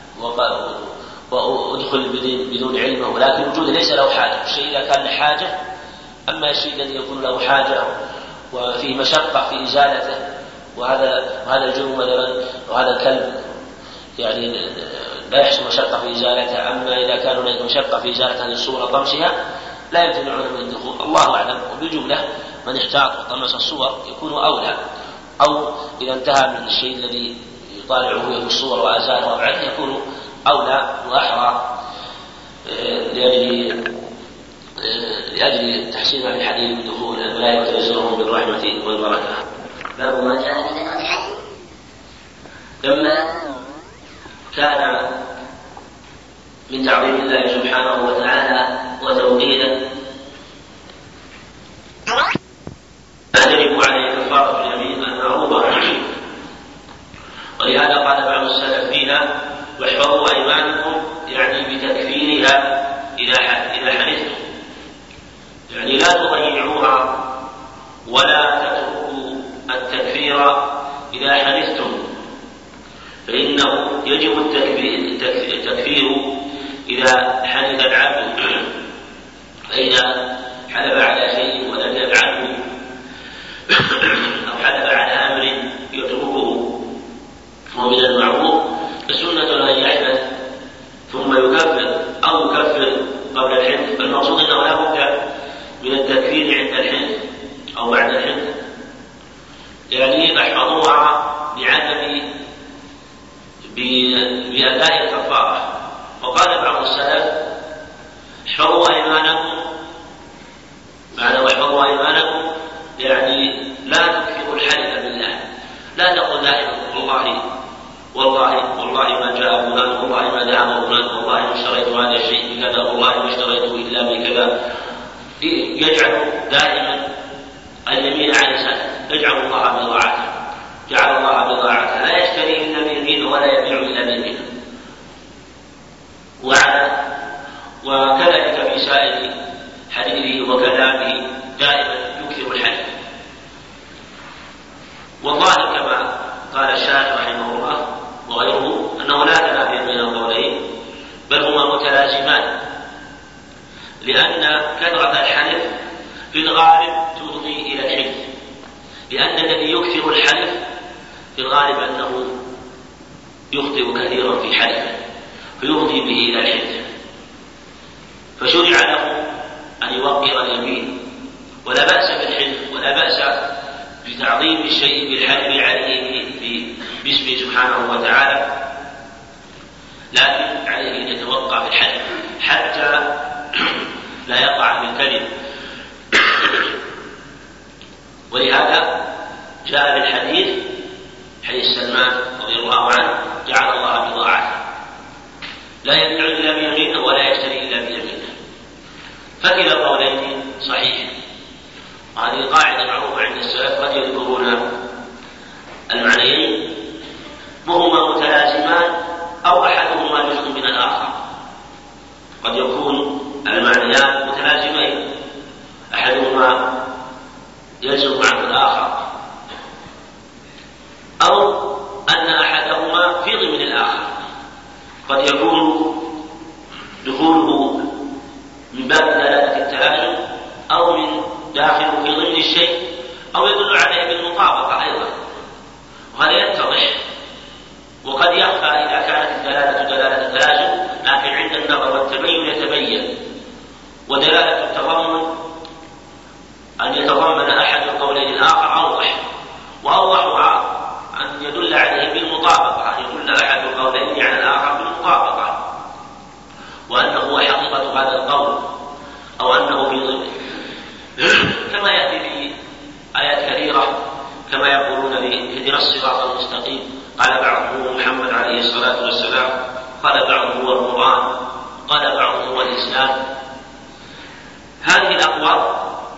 وأدخل بدون علمه، ولكن وجوده ليس له حاجة، الشيء إذا كان له حاجة، أما الشيء الذي يكون له حاجة وفيه مشقة في إزالته، وهذا وهذا الجرم مثلا وهذا الكلب يعني لا يحصل مشقة في إزالته، أما إذا كان هناك مشقة في إزالة هذه الصورة طمسها لا يمتنعون من الدخول، الله أعلم. وبالجملة من احتاط وطمس الصور يكون أولى، أو إذا انتهى من الشيء الذي يطالعه في الصور وأزاله وأبعده يكون أولى وأحرى لأجل لأجل تحسين هذا الحديث بدخول الملائكة ينزلهم بالرحمة والبركة. باب ما جاء في الحج لما كان من تعظيم الله سبحانه وتعالى وتوحيده يجب عليه كفارة اليمين المعروضة، ولهذا قال بعض السلف فيها واحفظوا أيمانكم يعني بتكفيرها إذا حلفتم، يعني لا تضيعوها ولا تتركوها التكفير إذا حلفتم فإنه يجب التكفير إذا حلف العبد، فإذا حلف على شيء ولم يفعله أو حلف على أمر يتركه ومن المعروف فسنة أن يحدث ثم يكفر أو يكفر قبل الحلف. فالمقصود أنه لا بد من التكفير عند الحلف أو بعد الحلف، يعني فاحفظوها بعدم بأداء الكفارة. وقال بعض السلف احفظوا أيمانكم، معنى واحفظوا أيمانكم يعني لا تكفروا الحلف بالله، لا تقول دائما والله والله والله ما جاء فلان، والله ما ذهب فلان، والله ما اشتريت هذا الشيء بكذا، والله ما اشتريته إلا بكذا. يجعل دائما اليمين على لسانه، يجعل الله بضاعته، جعل الله بضاعته، لا يشتري إلا بيمينه ولا يبيع إلا بيمينه. وكذلك في سائر حديثه وكلامه دائما يكثر الحلف. والظاهر كما قال الشارح رحمه الله وغيره أنه لا تنافي بين القولين، بل هما متلازمان، لأن كثرة الحلف في الغالب تفضي إلى الحلف، لأن الذي يكثر الحلف في الغالب أنه يخطئ كثيرا في حلفه فيفضي به إلى الحلف، فشرع له أن يوقر اليمين، ولا بأس بالحلف ولا بأس بتعظيم الشيء بالحلف عليه باسمه سبحانه وتعالى، لكن عليه أن يتوقع في الحلف حتى لا يقع في الكذب. ولهذا جاء في الحديث حديث سلمان رضي الله عنه جعل الله بضاعته، لا يبيع إلا بيمينه ولا يشتري إلا بيمينه. فكلا القولين صحيح، وهذه قاعدة معروفة عند السلف، قد يذكرون المعنيين وهما متلازمان أو أحدهما جزء من الآخر. قد يكون المعنيان متلازمين، أحدهما يلزم معه الآخر، أو أن أحدهما في ضمن الآخر. قد يكون دخوله من باب دلالة التلازم أو من داخل في ضمن الشيء، أو يدل عليه بالمطابقة أيضا، وهذا يتضح. وقد يخفى إذا كانت الدلالة دلالة التلازم، لكن عند النظر والتبين يتبين. ودلالة التضمن أن يتضمن أحد القولين الآخر أوضح، وأوضحها أن يدل عليه بالمطابقة، أن يدل أحد القولين على الآخر بالمطابقة، وأنه هو حقيقة هذا القول أو أنه في ضمنه، كما يأتي في آيات كثيرة كما يقولون اهدنا الصراط المستقيم، قال بعضهم محمد عليه الصلاة والسلام، قال بعضهم هو القرآن، قال بعضهم هو الإسلام. هذه الأقوال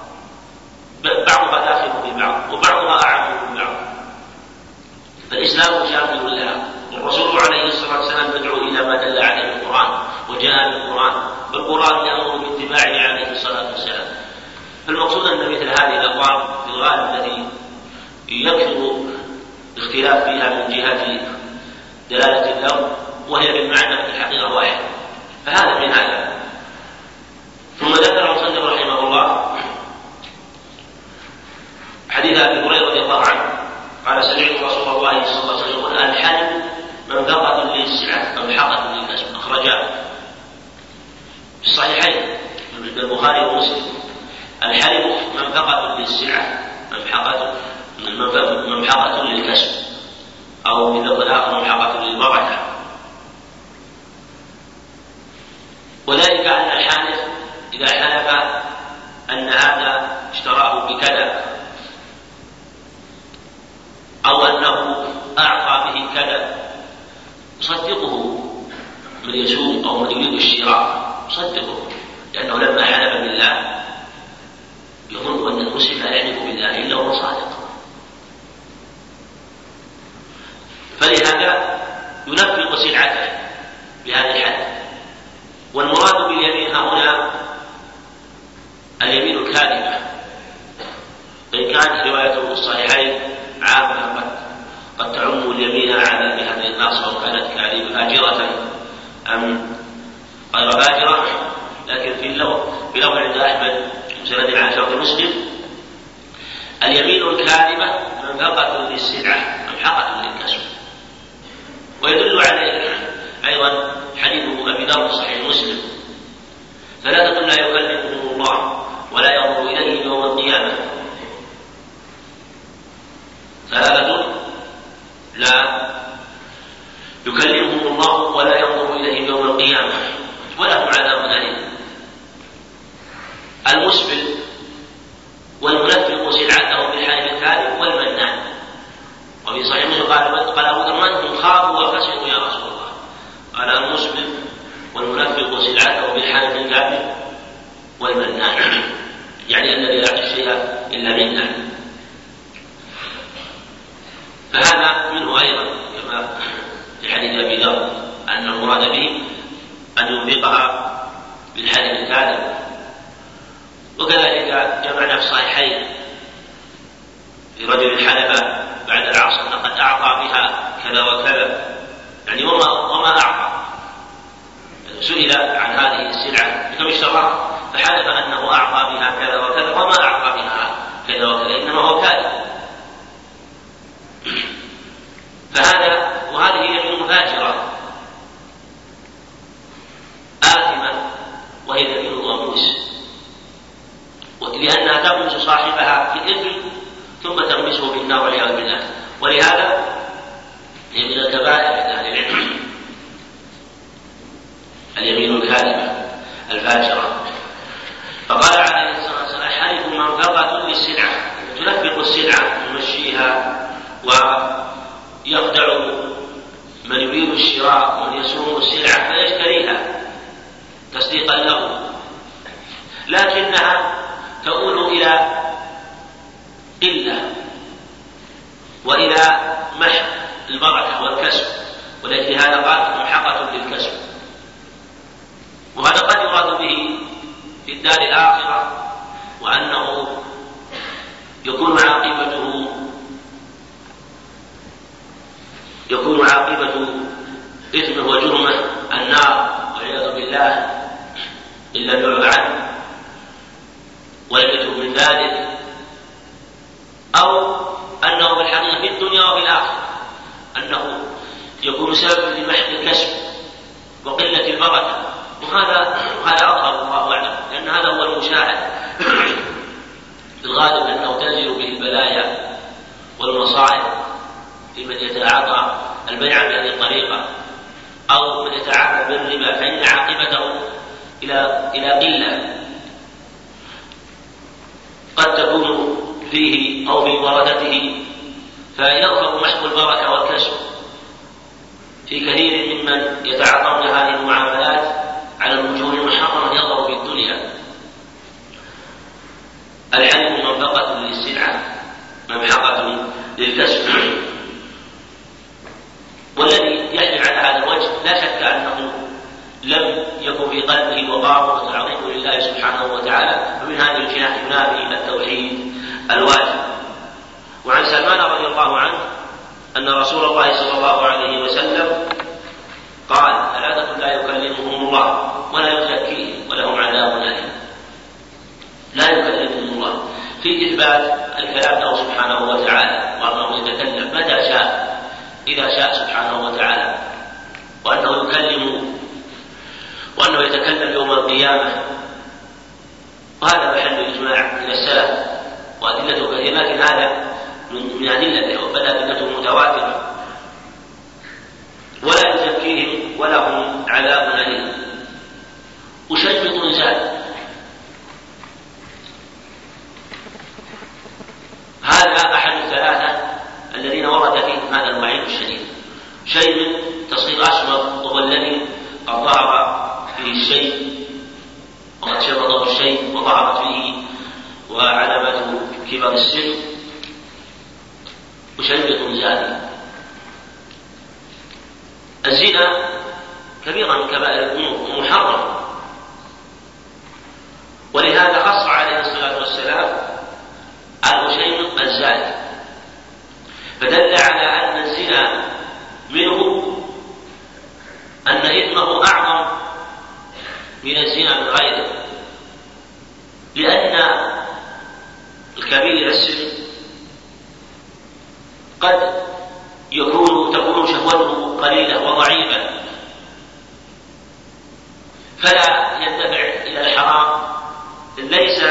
بعضها داخل في بعض وبعضها أعم من بعض، فالإسلام شامل لها، والرسول عليه الصلاة والسلام يدعو إلى ما دل عليه القرآن وجاء بالقرآن، والقرآن يأمر باتباعه عليه الصلاة والسلام. فالمقصود أن مثل هذه الأقوال في الغالب التي يكثر الاختلاف فيها من جهة دلالة اللفظ وهي بالمعنى في الحقيقة واحد، فهذا من هذا. ثم ذكر المصنف رحمه الله حديث أبي هريرة رضي الله عنه قال سمعت رسول الله صلى الله عليه وسلم يقول الحلف منفقة للسلعة أو حقة للكسب، أخرجاه في الصحيحين من البخاري ومسلم. الحلف منفقة للسلعة، ممحقة ممحقة للكسب، أو من ذلك الآخر ممحقة للبركة. وذلك أن الحالف إذا حلف أن هذا اشتراه بكذا أو أنه أعطى به كذا صدقه، من يسوق أو من يريد الشراء صدقه، لأنه لما حلف بالله يظن أن المسلم لا يحلف بالله إلا هو صادق، فلهذا ينفق سلعته بهذا الحلف. والمراد باليمين هنا اليمين الكاذبة، فإن كانت روايته الصحيحين عامة قد قد تعم اليمين على بهذه الناس أو كانت كاذبة فاجرة أم غير فاجرة، لكن في اللفظ في لفظ عند أحمد مسند عائشة وفي مسلم اليمين الكاذبة منفقة للسلعة ممحقة للكسب. ويدل عليه أيضا حديث أبي ذر في صحيح مسلم: ثلاثة لا يكلمهم الله ولا ينظر إليهم يوم القيامة. ثلاثة لا يكلمهم الله ولا ينظر إليهم يوم القيامة ولهم عذاب أليم: المسبل والمنفق سلعته بالحلف الكاذب والمنان. وفي صحيح مسلم قال قال أبو ذر: من هم خابوا وخسروا يا رسول الله؟ قال: المسبل والمنفق سلعته بالحلف الكاذب والمنان، يعني الذي لا يعطي الشيء إلا منه. فهذا منه أيضا كما في حديث أبي ذر أن المراد به أن ينفقها بالحلف الكاذب. وكذلك جمعنا في الصحيحين في رجل حلف بعد العصر لقد أعطى بها كذا وكذا، يعني وما, وما أعطى. سئل عن هذه السلعة بكم اشتراها فحلف أنه أعطى بها كذا وكذا وما أعطى بها كذا وكذا، إنما هو كاذب. فهذا وهذه يمين فاجرة آثمة وهي يمين الغموس، لأنها تغمس صاحبها في الإثم ثم تغمسه بالنار والعياذ بالله. ولهذا هي من الكبائر عند أهل العلم اليمين الكاذبة الفاجرة. فقال عليه الصلاة والسلام: حلف منفقة للسلعة، تنفق السلعة تمشيها ويخدع من يريد الشراء ومن يسوم السلعة فيشتريها تصديقا له، لكنها تؤول إلى قلة وإلى محق البركة والكسب، ولكن هذا قال محقة للكسب. وهذا قد يراد به في الدار الآخرة، وأنه يكون عاقبته يكون عاقبة إثمه وجرمه النار والعياذ بالله إلا البعد عنه ويبتغ من ذلك، أو أنه بالحقيقة في الدنيا وفي الآخرة أنه يكون سبب لمحق الكسب وقلة البركة. وهذا وهذا أظهر الله أعلم، لأن هذا هو المشاهد في الغالب، أنه تنزل به البلايا والمصائب في من يتعاطى البيع بهذه الطريقة أو من يتعاطى بالربا، فإن عاقبته إلى إلى قلة قد تكون فيه أو في ورثته، فيظهر محق البركة والكسب في كثير ممن يتعاطون هذه المعاملات على الوجوه المحرمة يظهر في الدنيا. الحلف منفقة للسلعة ممحقة للكسب. والذي يحلف على هذا الوجه لا شك أنه لم يكن في قلبه وقار وتعظيم لله سبحانه وتعالى، ومن هذه الجهة ينافي التوحيد الواجب. وعن سلمان رضي الله عنه أن رسول الله صلى الله عليه وسلم قال: ثلاثة لا يكلمهم الله ولا يزكيهم ولهم عذاب أليم. لا يكلمهم الله في إثبات الكلام له سبحانه وتعالى، وأنه يتكلم متى شاء إذا شاء سبحانه وتعالى، وأنه يكلم وأنه يتكلم يوم القيامة. وهذا محل إجماع من السلف وأدلته كثيرة، لكن هذا من أدلته بل أدلته متواترة. ولا يزكيهم ولهم عذاب أليم. وشيبط زاد، هذا أحد الثلاثة الذين ورد فيهم هذا الوعيد الشديد. شيء تصغير أشمر وهو الذي قد ظهر فيه الشيء وقد شبطه الشيء وظهرت فيه وعلامته كبر السن. وشيبط زاد. الزنا كبيرة من كبائر الذنوب ومحرم، ولهذا خص عليه الصلاة والسلام الشيء الزاد. فدل على أن الزنا منه أن إثمه أعظم من الزنا من غيره، لأن الكبير السن قد يكون تكون شهوته قليلة وضعيفة فلا يندفع إلى الحرام ليس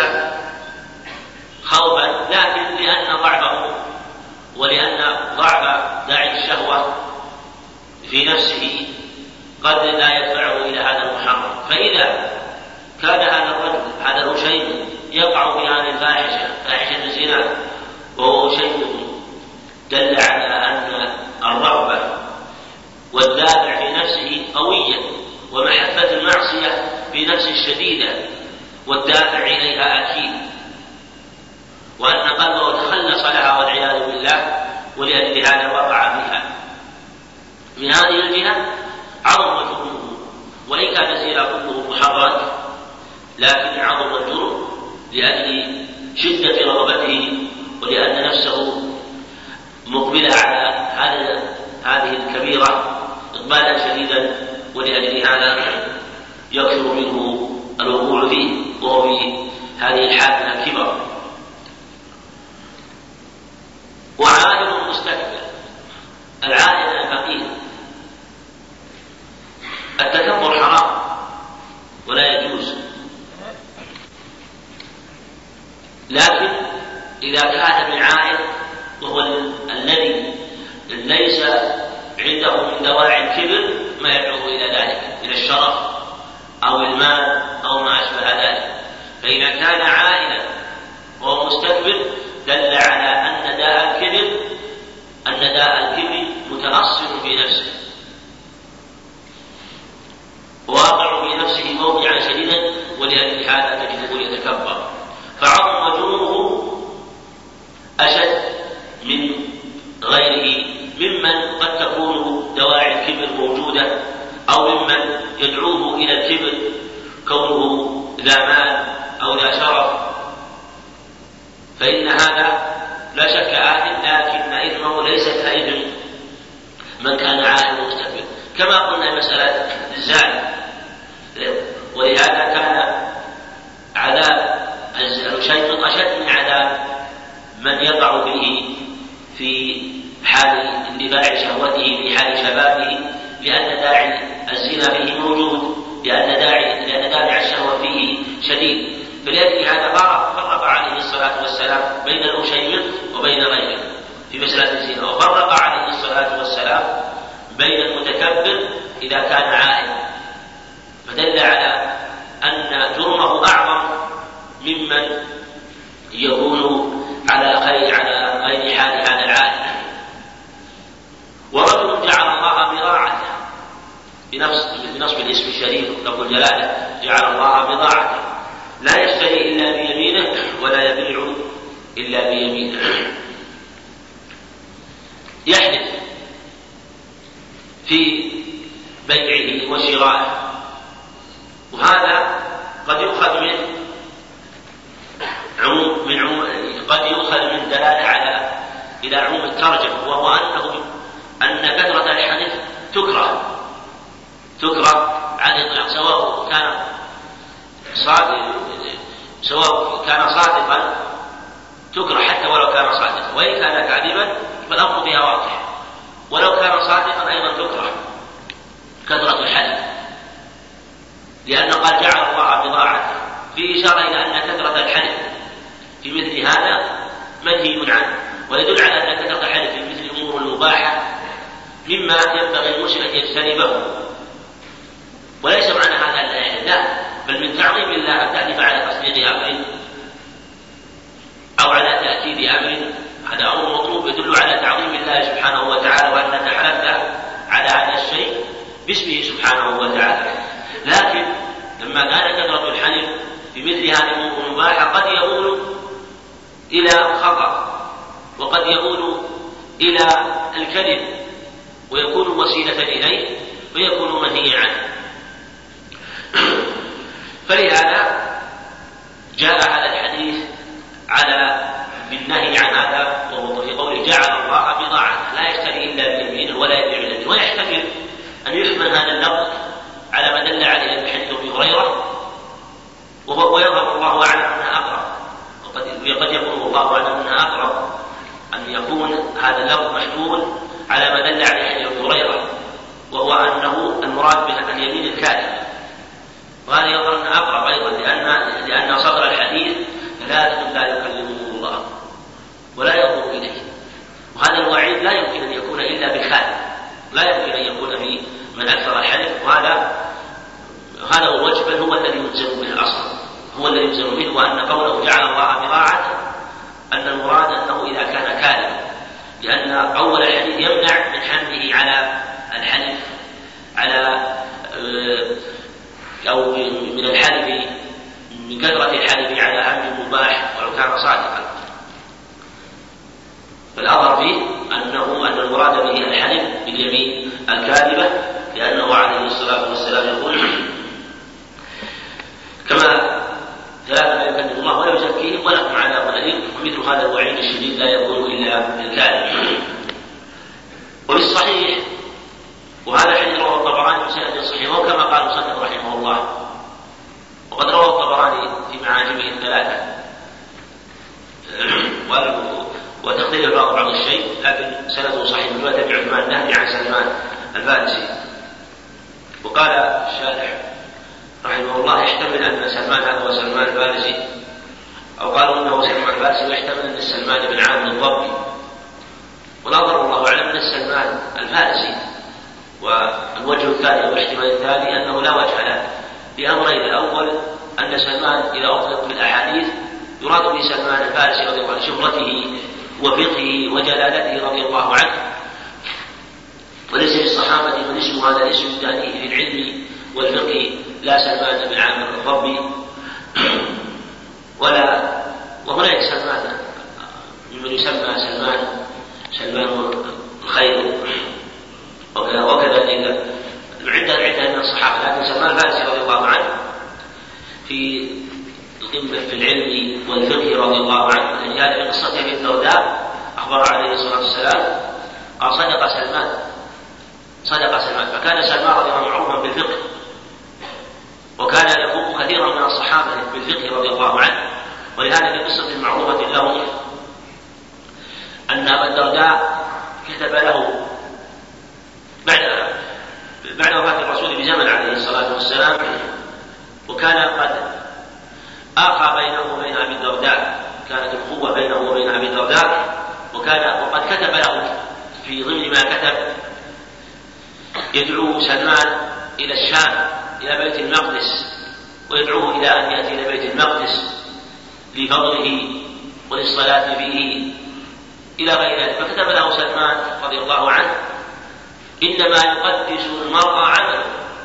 خوفا، لكن لأن ضعفه ولأن ضعف داعي الشهوة في نفسه قد لا يدفعه إلى هذا المحرم. فإذا كان هذا الرجل هذا الأشيم يقع في هذه الفاحشة فاحشة الزنا وهو شيء دل على أن الرغبة والدافع في نفسه قويا ومحبة المعصية في نفسه شديدة والدافع إليها أكيد، وأن قلبه تخلص لها والعياذ بالله، ولأجل هذا وقع فيها. من هذه الجهة عظم جرمه، وإن كان الزنا كله محرم لكن عظم الجرم لأجل شدة رغبته ولأن نفسه مقبلة على هذه الكبيرة إقبالا شديدا، ولأجل هذا يكثر منه الوقوع فيه وهو في هذه الحال من الكبر. وعائل مستكبر، العائل الفقير، التكبر حرام ولا يجوز، لكن إذا كان من عائل وهو الذي ليس عنده من دواعي الكبر ما يدعوه إلى ذلك من الشرف أو المال أو ما أشبه ذلك، فإذا كان عائلا وهو مستكبر دل على أن داء الكبر أن داء الكبر متأصل في نفسه واقع في نفسه موقعا شديدا، ولأجل هذا تجده يتكبر. فعظم جرمه أشد من غيره ممن قد تكون دواعي الكبر موجودة أو ممن يدعوه إلى الكبر كونه ذا مال أو ذا شرف، فإن هذا لا شك آثم، لكن إثمه ليس كإثم من كان عائل مستكبر، كما قلنا مسألة الزاني، ولهذا كان عذاب الشيطان أشد من عذاب من يقع به في حال اندفاع شهوته في حال شبابه، لأن داعي الزنا فيه موجود، لأن داعي لأن دافع الشهوة فيه شديد. فلأجل هذا فرق عليه الصلاة والسلام بين الأشيم وبين غيره في مسألة الزنا، وفرق عليه الصلاة والسلام بين المتكبر إذا كان عائل، فدل على أن جرمه أعظم ممن يكون على غير على غير حال هذا العائل. ورجل جعل الله بضاعته بنصب الاسم الشريف لفظ الجلاله، جعل الله بضاعته لا يشتري إلا بيمينه ولا يبيع إلا بيمينه، يحدث في بيعه وشرائه، وهذا قد يؤخذ من عموم من عموم قد يؤخذ من دلالة على إلى عموم الترجمة، وهو أنه أن كثرة الحديث تكره تكره على الإطلاق، سواء كان صادق سواء كان صادقا تكره حتى ولو كان صادقا، وإن كان كاذبا فالأمر بها واضح، ولو كان صادقا أيضا تكره كثرة الحديث، لأنه قال جعل الله بضاعته، في إشارة إلى أن كثرة الحديث في مثل هذا منهي عنه، ويدل على أن كثرة الحديث في مثل الأمور المباحة مما ينبغي المسلم أن يجتنبه، وليس معنى هذا لا، بل من تعظيم الله أن تحلف على تصديق أمر أو على تأكيد أمر، هذا أمر مطلوب يدل على تعظيم الله سبحانه وتعالى، وأنك حلفت على هذا الشيء باسمه سبحانه وتعالى. لكن لما كان كثرة الحلف في مثل هذه الأمور المباحة قد يؤول إلى خطأ، وقد يؤول إلى الكذب، ويكون وسيلة إليه ويكون منهيا عنه. فلهذا جاء هذا الحديث على بالنهي عن هذا، وهو في قوله جعل الله بضاعة لا يشتري إلا بيمينه ولا يبيع باليمين. ويحتمل أن يحمل هذا اللفظ على ما دل عليه حديث أبي هريرة، ويظهر الله أعلم أنها أقرب، وقد يكون الله أعلم أنها أقرب أن يكون هذا اللفظ محمول على ما دل عليه حديث أبي هريرة، وهو أنه المراد به اليمين الكاذب، وهذا يظهر أنها أقرب أيضا، لأن لأن صدر الحديث ثلاثة لا يكلمهم الله ولا ينظر إليه، وهذا الوعيد لا يمكن أن يكون إلا بخالف، لا يمكن أن يكون في من أكثر الحلف، وهذا هذا هو الوجه، بل هو الذي يلزم به أصلا، هو الذي يلزم به، وأن قوله جعل الله بضاعة أن المراد أنه إذا كان كاذبا، لأن أول الحديث يمنع من حمله على الحلف على أو من الحلف من كثرة الحلف على أمر مباح ولو كان صادقا، فالأظهر فيه أنه أن المراد به الحلف باليمين الكاذبة، لأنه عليه الصلاة والسلام يقول كما ثلاثة لا يكلم الله ولا يزكيهم ولكم عذاب أليم، ومثل هذا الوعيد الشديد لا يكون إلا بالكاذب. وبالصحيح، وهذا حديث رواه الطبراني بسند صحيح، وكما قال مصنف رحمه الله، وقد رواه الطبراني في معاجمه الثلاثة وتختلف بعض بعض الشيء، لكن سنده صحيح من وتبع عثمان النهدي عن سلمان الفارسي. وقال الشارح رحمه الله يحتمل أن سلمان هذا هو سلمان الفارسي، أو قالوا أنه سلمان الفارسي، ويحتمل أن سلمان بن عامر الضبي، ونظر الله أعلم أن سلمان الفارسي. والوجه الثاني والاحتمال الثاني أنه لا وجه له بأمرين: الأول أن سلمان إذا أطلق بالأحاديث يراد به سلمان الفارسي رضي الله عنه شهرته وفقهه وجلالته رضي الله عنه، وليس للصحابة من اسم هذا الاسم الثاني في العلم والفقه لا سلمان بن عامر الضبي ولا وهناك سلمان ممن يسمى سلمان سلمان الخير وكذلك عدة عدة من الصحابة، لكن سلمان الفارسي رضي الله عنه في القمة في العلم والفقه رضي الله عنه. لهذا في قصة ابي الدرداء أخبر عليه الصلاة والسلام قال صدق سلمان صدق سلمان فكان سلمان رضي الله عنه معروفا بالفقه، وكان يفوق كثيرا من الصحابة بالفقه رضي الله عنه. ولهذا في قصة معروفة له أن أبا الدرداء كتب له بعد بعد وفاة الرسول بزمن عليه الصلاة والسلام، وكان قد آخى بينه وبين أبي الدرداء، كانت الأخوة بينه وبين أبي الدرداء، وكان وقد كتب له في ضمن ما كتب يدعو سلمان إلى الشام إلى بيت المقدس، ويدعوه إلى أن يأتي إلى بيت المقدس لفضله وللصلاة فيه إلى غير ذلك. فكتب له سلمان رضي الله عنه: إنما يقدس المرء عمله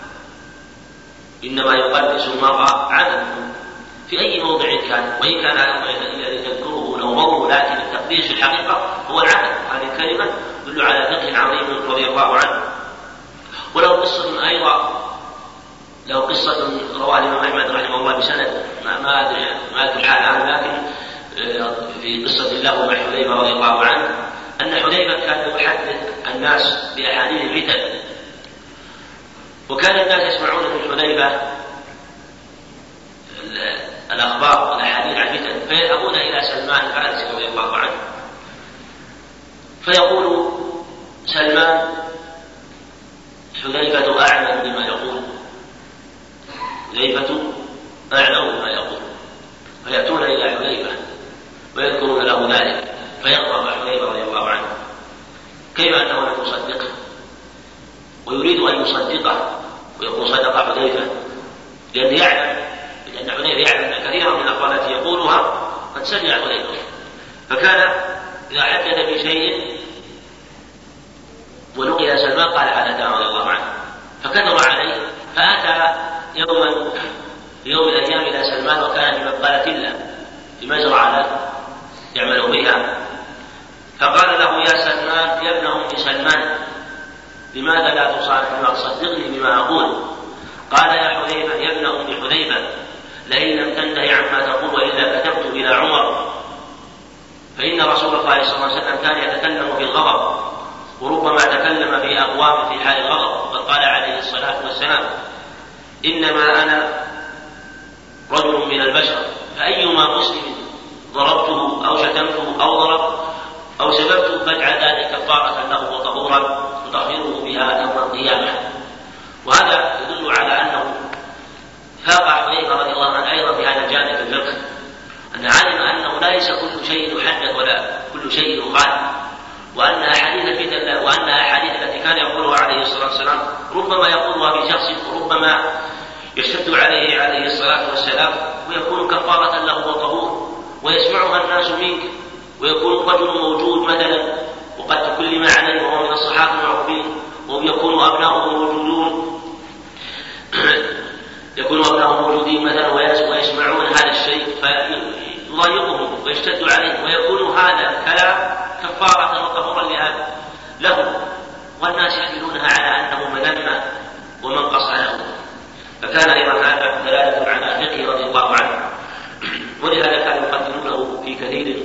إنما يقدس المرء عمله في أي موضع كان، وإن كان الذي تذكره له موضوع، لكن التقديس في الحقيقة هو العمل. هذه الكلمة تدل على فقه عظيم رضي الله عنه. وله قصة أيضا له قصة رواه الإمام أحمد رحمه الله بسند ما أدري ما أدري الحال عنه، لكن في قصة له مع حذيفة رضي الله عنه أن حذيفة كان يحدث الناس بأحاديث الفتن، وكان الناس يسمعون من حذيفة الأخبار والأحاديث عن الفتن، فيذهبون إلى سلمان الفارسي رضي الله عنه، فيقول سلمان: حذيفة أعلم بما يقول حذيفة أعلم بما يقول فيأتون إلى حذيفة ويذكرون له ذلك، فيغضب حذيفة رضي الله عنه كيف أنه لم يصدقه، ويريد أن يصدقه ويقول صدق حذيفة، لأنه يعلم لأن حذيفة يعلم أن كثيرا من الأخبار التي يقولها قد سمع حذيفة. فكان إذا حدث بشيء ولقي سلمان قال حدث رضي الله عنه، فكثر عليه، فأتى يوما في يوم من الأيام إلى سلمان، وكان في مقالة له في مزرعة يعمل بها، فقال له: يا سلمان يا ابن أم سلمان، لماذا لا تصادقني تصدقني بما أقول؟ قال: يا حذيفة يا ابن أم حذيفة، لئن لم تنتهي عما تقول وإلا كتبت إلى عمر فإن رسول الله صلى الله عليه وسلم كان يتكلم في الغضب، وربما تكلم في أقوام في حال الغضب، فقال عليه الصلاة والسلام: إنما أنا رجل من البشر، فأيما مسلم ضربته أو شتمته أو ضرب أو سببته فاجعل ذلك كفارة له وطهورا تطهره بها يوم القيامة. وهذا يدل على أنه فاق حذيفة رضي الله عنه أيضا في هذا الجانب الفقه، أن علم أنه ليس كل شيء يحدث ولا كل شيء يقال، وأن أحاديث الفتن وأن أحاديث التي كان يقولها عليه الصلاة والسلام ربما يقولها في شخص وربما يشتد عليه عليه الصلاة والسلام ويكون كفارة له وطهور ويسمعها الناس منك، ويكون رجل موجود مثلا وقد تكلم عليه وهو من الصحابة المعروفين، ويكون أبناؤه موجودون يكون أبناؤه موجودين مثلا ويسمعون هذا الشيء فيضايقهم ويشتد عليهم، ويكون هذا الكلام كفارة وطهورا له، والناس يحملونها على أنه مذمة ومنقص له. فكان أيضا هذا دلالة على فقهه رضي الله عنه، ولهذا كانوا يقدمونه في كثير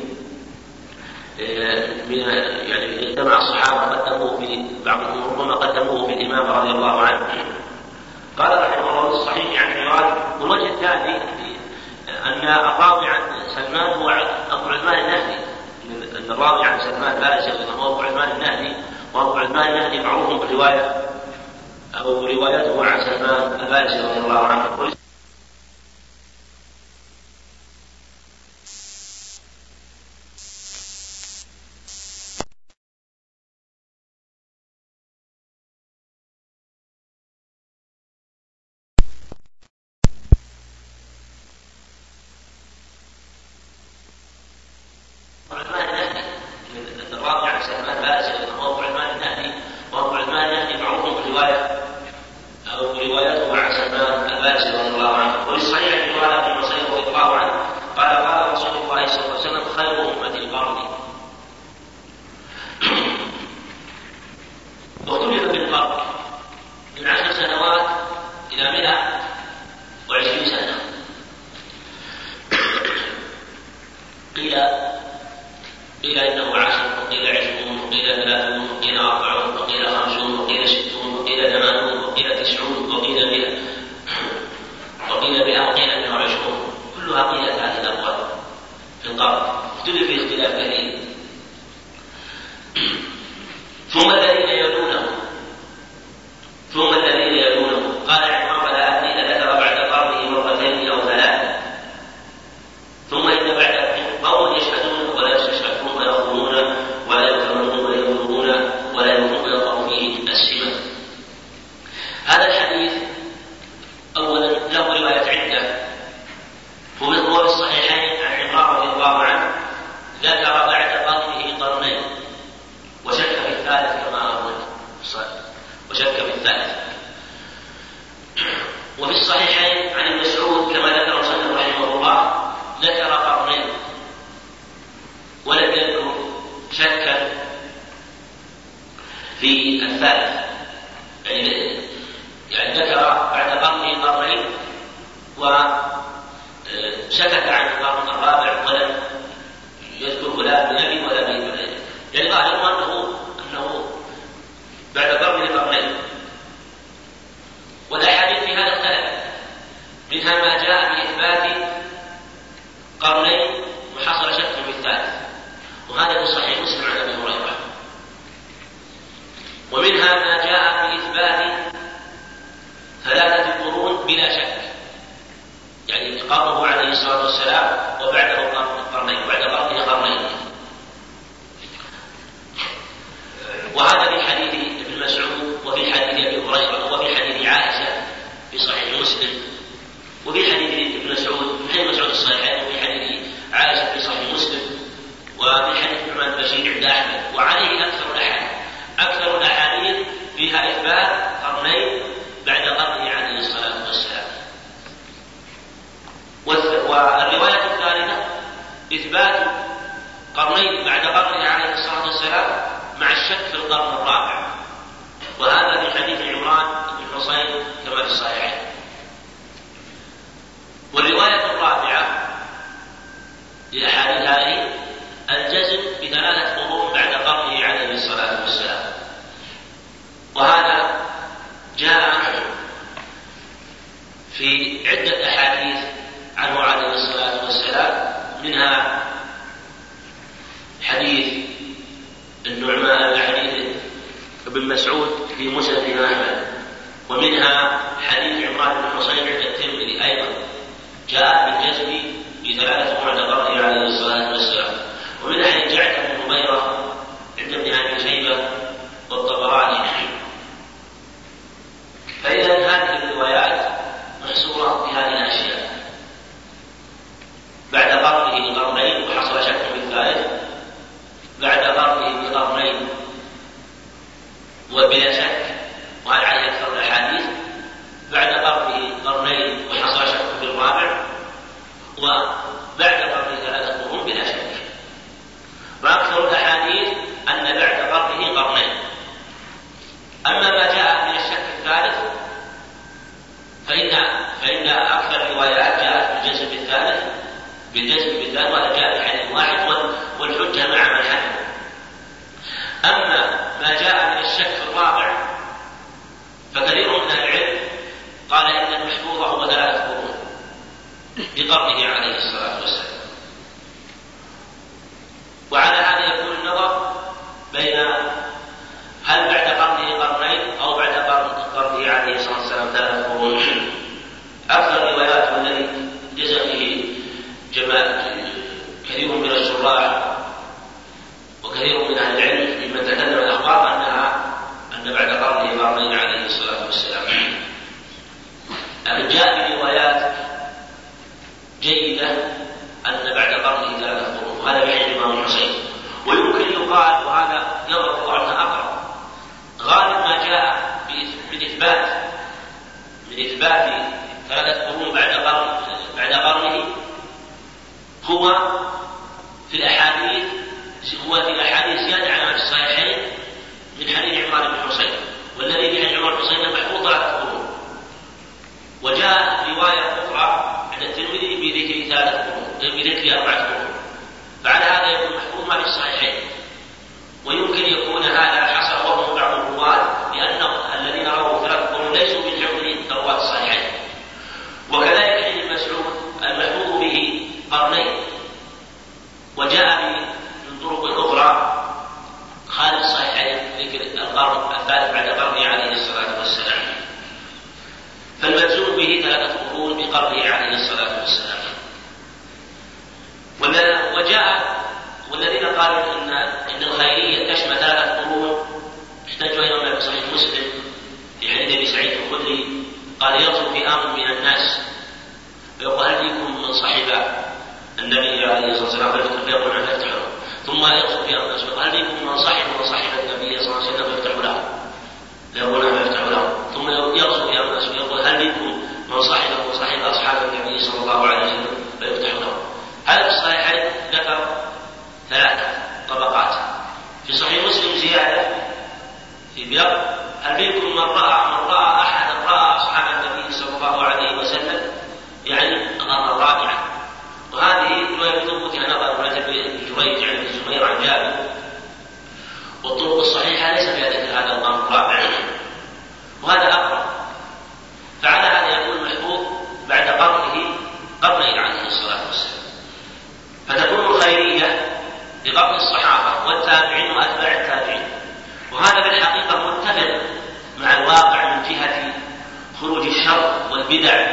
من يعني جمع الصحابة قدموه في بعضهم ربما قدموه في الإمام رضي الله عنه. قال رحمه الله الصحيح عن عمران. والوجه الثاني أن الراوي عن سلمان هو أبو عثمان النهدي، أن الراوي عن سلمان فارس هو أبو عثمان النهدي، وأبو عثمان النهدي معروف بالرواية أو روايته عن سلمان الفارسي رضي الله عنه. لأحاديث هذه الجزم بثلاثة قرون بعد قرنه عليه الصلاة والسلام. وهذا جاء في عدة أحاديث عنه عليه الصلاة والسلام، منها حديث النعمان حديث ابن مسعود في مسند أحمد، ومنها حديث عمران بن حصين عند الترمذي أيضا جاء بالجزم بثلاثة بعد قرنه عليه الصلاة والسلام، ومن حديث جعفر بن نميرة عند ابن أبي شيبة والطبراني. فإذا هذه الروايات محصورة في هذه الأشياء: بعد قرنه بقرنين وحصل شك في الثالث، بعد قرنه بقرنين وبلا شك وهذا عليه أكثر الأحاديث، بعد قرنه قرنين وحصل شك في الرابع، وبعد قرنه ثلاثة قرون بلا شك. وأكثر الأحاديث أن بعد قرنه قرنين. أما ما جاء من الشك الثالث فإن فإن أكثر الروايات جاءت بالجزم بالثالث بالجزم بالثالث وهذا جاء بحديث واحد والحجة مع من حكم. أما ما جاء من الشك الرابع فكثير من العلم قال إن المحفوظ هو ثلاثة قرون بقرنه عليه الصلاة والسلام. وعلى هذا يكون النظر بين هل بعد قرنه قرنين أو بعد قرنه عليه الصلاة والسلام ثلاثة قرون. أكثر الروايات والذي جزم به جماعة كثير من الشراح وكثير من أهل العلم ممن تكلم الأخبار أنها أن بعد قرنه قرنين عليه الصلاة والسلام. لكن جاء بروايات جيدة أن بعد قرنه ثلاثة قرون، وهذا بحديث الإمام الحسين. ويمكن يقال وهذا يظهر الله عنه أقرب غالب ما جاء من إثبات من إثبات ثلاثة قرون بعد قرن بعد قرنه هو في الأحاديث هو في الأحاديث زيادة على الصحيحين من حديث عمران بن حصين، والذي في حديث عمران بن حصين محفوظ ثلاثة قرون. وجاء رواية أخرى عند الترمذي بذكر ثلاثة قرون بذكر أربعة قرون، فعلى هذا يكون محفوظ ما في الصحيحين. ويمكن يكون هذا حصل وهم بعض الرواة لأن الذين رووا ثلاثة قرون ليسوا من حفظ الرواة الصحيحين. وكذلك حديث المسعود المحفوظ به قرنين، وجاء من طرق أخرى خالف الصحيحين ذكر القرن الثالث بعد قرنه عليه الصلاة والسلام. فالمجزوم به ثلاثة قرون بقرنه عليه الصلاة والسلام. وجاء والذين قالوا إن إن الخيرية تشمل ثلاثة قرون احتجوا أيضا في صحيح مسلم في حديث أبي سعيد الخدري قال: يغزو في أمر من الناس فيقول: هل فيكم من صحب النبي عليه الصلاة والسلام؟ فيقول: نعم فيفتح له. ثم يغزو في أمر الناس فيقول: هل فيكم من صحب من صحب النبي صلى الله عليه وسلم؟ فيفتح له. فيقول: نعم فيفتح له. ثم يغزو في أمر الناس فيقول: هل فيكم من صحب من صحب أصحاب النبي صلى الله عليه وسلم؟ فيفتح له. هذا في الصحيحين ذكر ثلاثة طبقات. في صحيح مسلم زيادة في بيض: هل فيكم من رأى من رأى أحد رأى أصحاب النبي صلى الله عليه وسلم، يعني غرة رابعة. وهذه رواية ثبتها نظر رواية ابن جريج عن الزبير عن جابر، والطرق الصحيحة ليس فيها ذكر هذا القرن الرابع، وهذا أقرب. فعلى هذا يكون محفوظ بعد قرنه قرنين عليه الصلاة والسلام. فتكون الخيرية لقرن الصحابة والتابعين وأتباع التابعين. وهذا بالحقيقة متفق مع الواقع من جهة خروج الشر والبدع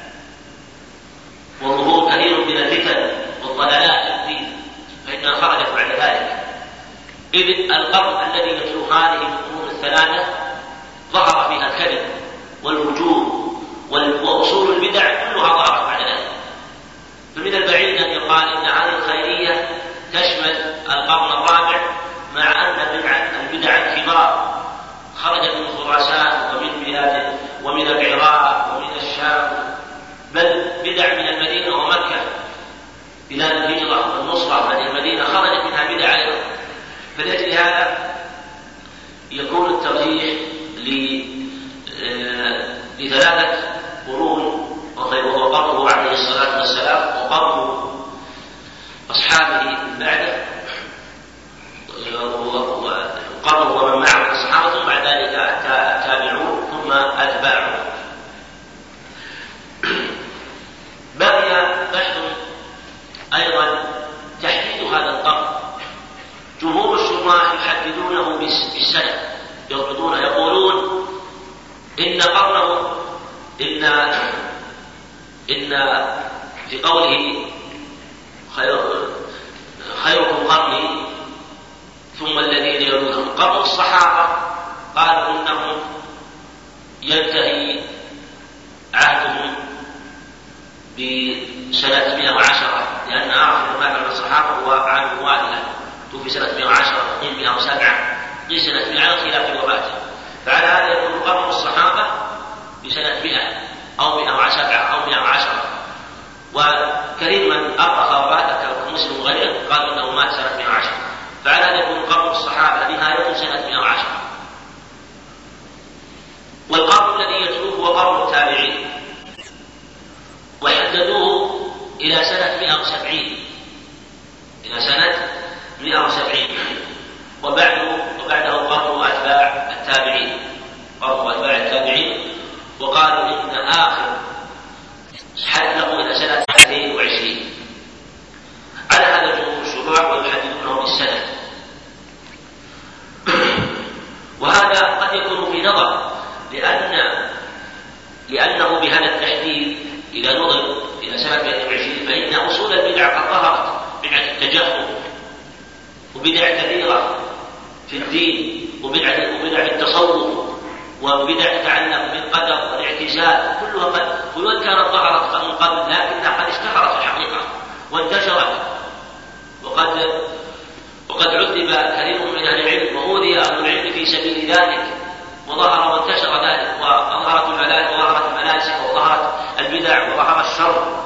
وظهور كثير من الفتن والضلالات في الدين، فإنها خرجت بعد ذلك. إذ القرن الذي يتلو هذه القرون الثلاثة ظهر فيها الكذب والهجوم وأصول البدع كلها ظهرت بعد ذلك. فمن البعيد أن يقال إن هذه الخيرية تشمل القرن الرابع، مع أن البدع الكبار خرجت من خراسان ومن بلاد ومن العراق ومن الشام، بل بدع من المدينة ومكة بلاد الهجرة والنصرة. هذه المدينة خرجت منها بدع أيضا. فلأجل هذا يكون الترجيح لثلاثة قرون وهو قرنه عليه الصلاة والسلام وقرن أصحابه بعده، القرن ومن معه من الصحابة، ثم بعد ذلك التابعون ثم أتباعهم. بقي بحث أيضا تحديد هذا القرن. جمهور الشراح يحددونه بالسنة، يربطون يقولون إن قرنه إن إن في قوله خير خيركم قرني ثم الذين يلونهم، قرن الصحابة قالوا إنهم ينتهي عهدهم بسنة مئة وعشرة، لأن آخر ما كان الصحابة هو عام واحدة، توفي سنة مئة وعشرة قيل مئة وسبعة قيل سنة مئة على خلاف وفاته، فعلى هذا يكون قرن الصحابة بسنة مئة أو مئة وسبعة أو مئة وعشرة. وكثير من أرخ وفاته كمسلم وغيره قالوا إنه مات سنة مئة وعشرة، فعلى هذا يكون قرن الصحابة نهاية سنة مئة وعشرة. والقرن الذي يتلوه هو قرن التابعين، وحددوه إلى سنة مئة وسبعين إلى سنة مئة وسبعين وبعده وبعده قرن أتباع التابعين قرن أتباع التابعين وقالوا إن آخر حدده إلى سنة اثنين وعشرين. على هذا جمهور الشروع ويحددونه بالسنة. وهذا قد يكون في نظر، لأن لأنه بهذا التحديد إذا نظر إلى سنة اثنين وعشرين فإن أصول البدع قد ظهرت، بدعة التجهم وبدع كثيرة في الدين وبدع وبدع التصوف وبدع تتعلق بالقدر والاعتزال، كلها قد كلها كانت ظهرت من قبل لكنها قد اشتهرت في الحقيقة وانتشرت، وقد وقد عذب كثير من أهل العلم وأوذي أهل العلم في سبيل ذلك، وظهر وانتشر ذلك، وظهرت الملائكة وظهرت المناسك وظهرت البدع وظهر الشر.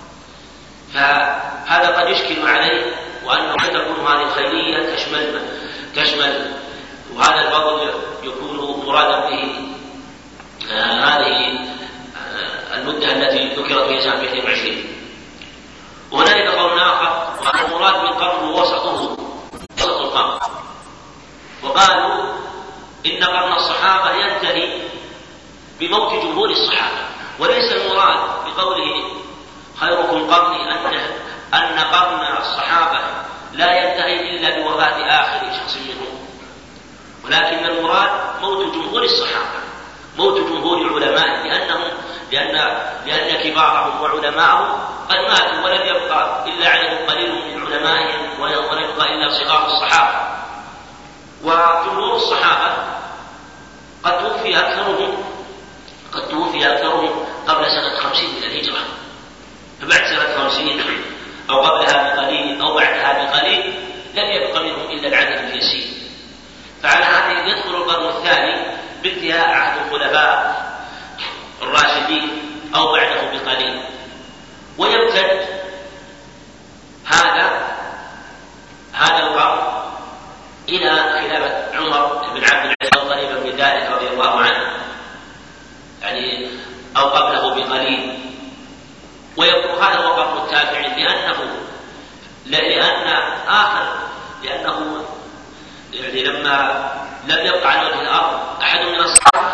فهذا قد يشكل عليه، وأنه قد تكون هذه الخيرية تشمل تشمل وهذا الفضل يكون مرادا به آه هذه آه المدة التي ذكرت في سنة اثنين وعشرين. وهنالك قول آخر وأن المراد بالقرن وسطه وسط القرن، وقالوا إن قرن الصحابة ينتهي بموت جمهور الصحابة، وليس المراد بقوله خيركم قرني أن أن قرن الصحابة لا ينتهي إلا بوفاة آخر شخص منهم، ولكن المراد موت جمهور الصحابة، موت جمهور علماء، لأنهم لأن لأن كبارهم وعلماءهم قد ماتوا ولم يبقى إلا عليهم قليل من علمائهم ولم يبقى إلا صغار الصحابة. وجمهور الصحابة قد توفي أكثرهم قد توفي أكثرهم قبل سنة خمسين من الهجرة، فبعد سنة خمسين أو قبلها بقليل أو بعدها بقليل لم يبقى منهم إلا العدد اليسير. فعلى هذا يدخل القرن الثاني بانتهاء عهد الخلفاء الراشدين أو بعده بقليل، ويمتد هذا هذا القرن إلى خلافة عمر بن عبد العزيز أو قريبا من ذلك رضي الله عنه، يعني أو قبله بقليل. ويكون هذا هو قرن التابعين، لأنه لأن آخر لأنه يعني لما لم يبقى على وجه الأرض أحد من الصحابة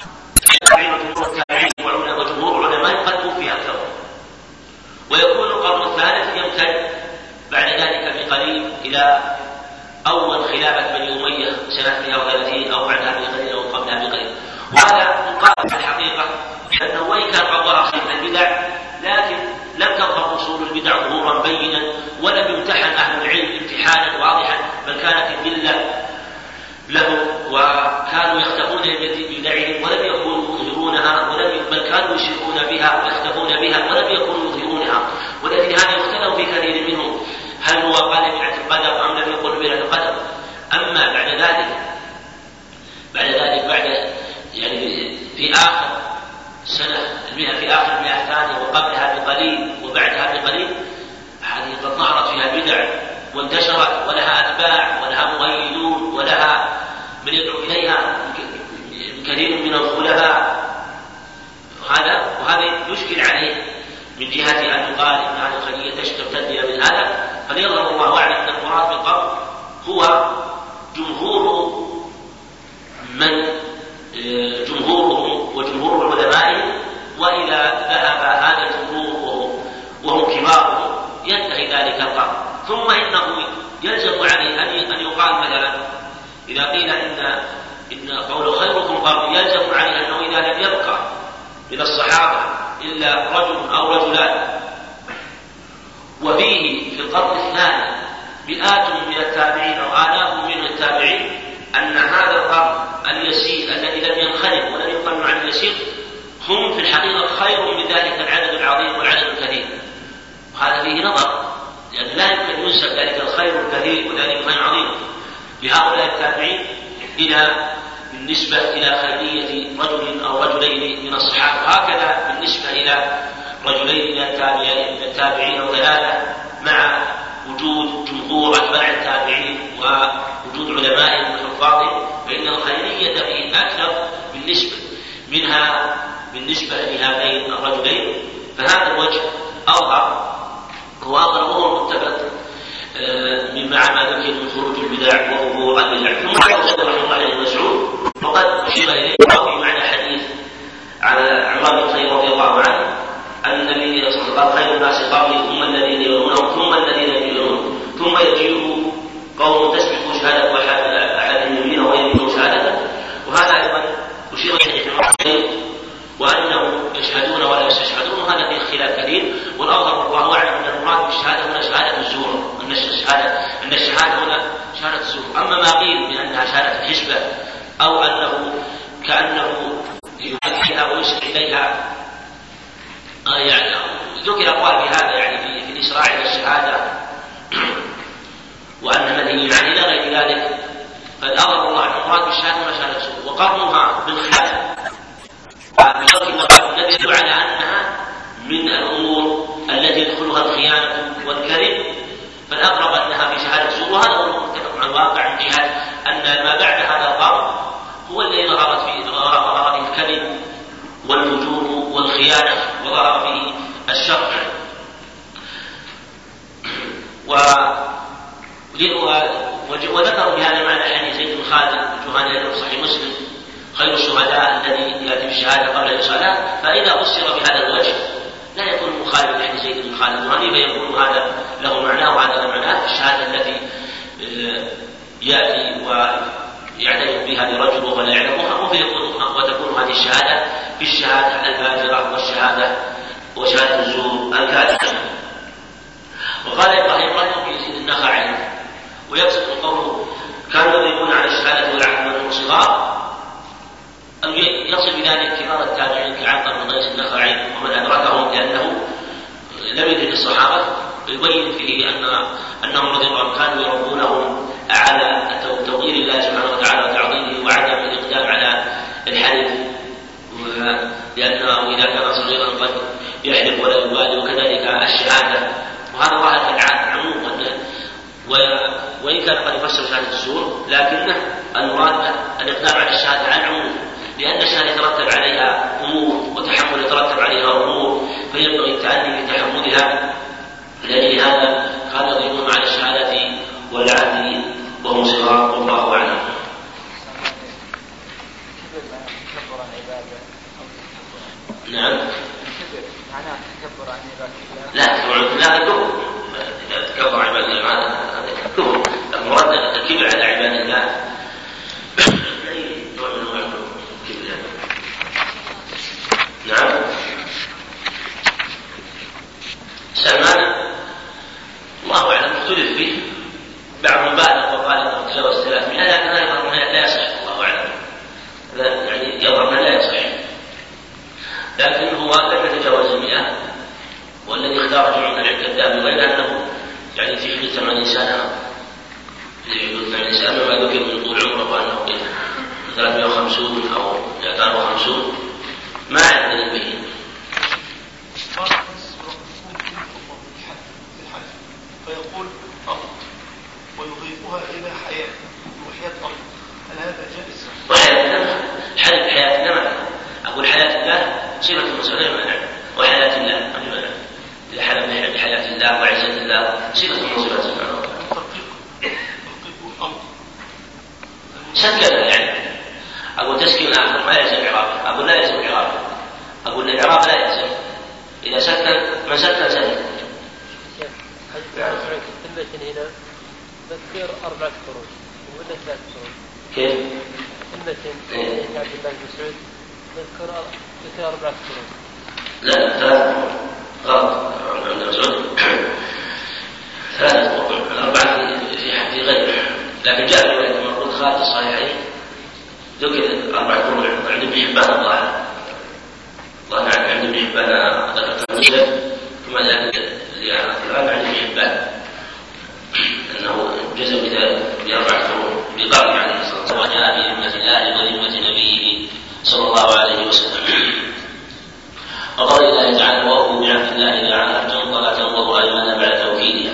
وجمهور علماء قد توفي أكثر. ويكون القرن الثالث يمتد بعد ذلك بقليل إلى أول خلافة بني أمية سنة مئة وثلاثين أو بعدها بقليل أو قبلها بقليل. وهذا مقابل الحقيقة، لأنه وإن كان قد ظهر خلاف البدع لكن لم تظهر أصول البدع ظهورا بينا، ولم يمتحن أهل العلم امتحانا واضحا، بل كانت الدلة له وكانوا يختفون بدعهم ولم يكونوا يظهرونها، ولم بل كانوا يشركون بها ويختفون بها ولم يكونوا يظهرونها. ولكن هذا يختلف في كثير منهم، هل هو قال بدعة القدر أم لم يقل بدعة القدر. أما بعد ذلك بعد ذلك بعد يعني في آخر سنة المئة في آخر المئة الثانية وقبلها بقليل وبعدها بقليل، هذه قد ظهرت فيها بدع وانتشرت ولها أتباع ولها مؤيدون ولها من يدعو إليها كثير من الخلفاء. هذا وهذا يشكل عليه من جهة أن يقال إن هذه الخلية تشتمل من هذا، فليظهر الله أعلم أن المراد بالقرن هو جمهور من جمهورهم وجمهور العلماء، وإذا ذهب هذا الجمهور وهم كبار ينتهي ذلك القرن. ثم إنه يلزم عليه أن يقال مثلا إذا قيل إن إن قول خيركم قرن، يلزم عليه أنه إذا لم يبقى من الصحابة إلا رجل أو رجلان وفيه في القرن الثاني مئات من التابعين وآلاف من التابعين، أن هذا القرن اليسير الذي لم ينخرط ولم يقل عن اليسير هم في الحقيقة خير من ذلك العدد العظيم والعدد الكثير. وهذا فيه نظر، لأن لا يمكن ينسب ذلك الخير الكثير وذلك الخير العظيم لهؤلاء التابعين إلى بالنسبة إلى خيرية رجل أو رجلين من الصحابة، وهكذا بالنسبة إلى رجلين من التابعين أو ثلاثة، مع وجود جمهور أتباع التابعين ووجود علماء وحفاظهم، فإن الخيرية فيه أكثر بالنسبة منها بالنسبة لهذين الرجلين. فهذا الوجه أظهر وأقربه متفق مما ما ذكر من خروج البدع وظهور البدع. ثم قال رحمه الله عليه مسعود وقد أشير إليه في معنى حديث على عمران بن خير رضي الله عنه أن النبي صلى الله عليه وسلم خير الناس قبلي ثم الذين يلونهم ثم الذين يلونهم ثم يجيء قوم تسبق شهادة أحد يمينه ويمينه شهادته. وهذا أيضا أشير إليه وأنهم يشهدون ولا يستشهدون، وهذا فيه خلاف كثير. والأظهر والله أعلم أن المراد بالشهادة هنا شهادة الزور، أن الشهادة أن الشهادة هنا شهادة الزور. أما ما قيل بأنها شهادة الحسبة أو أنه كأنه يؤكدها ويشير إليها، آه يعني ذكر أقوال بهذا يعني في, في الإسراع إلى الشهادة وأن منهي عنه إلى غير ذلك. فالأظهر والله أن المراد بالشهادة هنا شهادة الزور، وقرنها بالخلاف بشرط النبي يدل على أنها من الأمور التي يدخلها الخيانة والكذب، فالأقرب أنها في شهادة الزور. وهذا هو المتفق مع الواقع من جهة أن ما بعد هذا القرن هو الذي ظهرت فيه ظهر فيه الكذب والفجور والخيانة وظهر فيه الشر. وذكروا بهذا المعنى حديث زيد بن خالد الجهني في صحيح مسلم خير الشهداء الذي يأتي بالشهادة قبل الصلاة. فإذا فسر بهذا الوجه لا يكون مخالفا لحديث زيد بن خالد الجهني، فيكون هذا له معناه وهذا له معناه. الشهادة التي يأتي ويعترف بها لرجل ولا يعلمها، وتكون هذه الشهادة في الشهادة الفاجرة والشهادة وشهادة الزور الكاذبة. وقال إبراهيم رحمه يزيد النخعي ويقصد قوله كانوا يضربون على الشهادة والعهد وهم صغار، أو يقصد بذلك كبار التابعين كعطا بن قيس النخعي ومن أدركهم، لأنه لم يدرك الصحابة، ويبين فيه أن أنهم رضي الله عنهم كانوا يربونهم على توقير الله سبحانه وتعالى وتعظيمه وعدم الإقدام على الحلف، لأنه إذا كان صغيرا قد يحلف ولا يبالي، وكذلك الشهادة. وهذا ظاهر العموم، وإن كان قد يفسر شهادة الزور لكنه المراد الإقدام على الشهادة على العموم، لأن الشهادة يترتب عليها أمور وتحمل يترتب عليها أمور، فينبغي التأني في تحملها. لأجل هذا كانوا يضربون على الشهادة والعهد وهم صغار والله أعلم. نعم. لا لا الكفر، لا تكبر عباد الله، هذا الكفر. المراد الكبر على عباد الله نعم. سلمان الله أعلم اختلف فيه، بعضهم بالغ وقال انه تجاوز ثلاثمائة، لكن هذا يظهر لا يصح الله أعلم، يعني يظهر لا يصح، لكن هو لم يتجاوز المئة. والذي اختار جمع من الكذاب غير أنه يعني في حدود ثمانين سنة في حدود ثمانين سنة ما ذكر من طول عمره وأنه ثلاثمائة وخمسين أو ثلاثمائة وخمسين ما يعتني به. فيقول أرض ويضيفها إلى حياة وحياة أرض، هل هذا جائز؟ وحياة النمى، حلف حياة النمى، أقول حياة الله صفة المسلمين منع، وحياة الله منع. إذا حلف بحياة الله وعزة الله صفة من صفات سبحانه وتعالى. ترقيق ترقيق الأمر سكن يعني. أقول تسكين الآخر ما يلزم إعرابه، أقول لا يلزم إعرابه، أقول الإعراب لا يلزم، إذا سكن ما سكن سكن. كلمة هنا ذكر أربعة فروض ولا ثلاث فروض؟ كيف؟ كلمة عبد الله بن مسعود ذكر ذكر أربعة فروض. لا ثلاث غلط عند مسعود ثلاثة فروض، الأربعة في غيره، لكن جاء في رواية من قلت خالد الصحيحين ذكر أربعة فروض عند ابن حبان الله الله عند ابن حبان ذكر مسلم كما ذكر الآن عند ابن حبان أنه جزم بأربعة فروض بقول عليه الصلاة والسلام وجاء بذمة الله وذمة نبيه صلى الله عليه وسلم. وقال الله تعالى وهو بعهد الله إذا عاهدتم فلا تنظروا أيمان بعد توكيدها.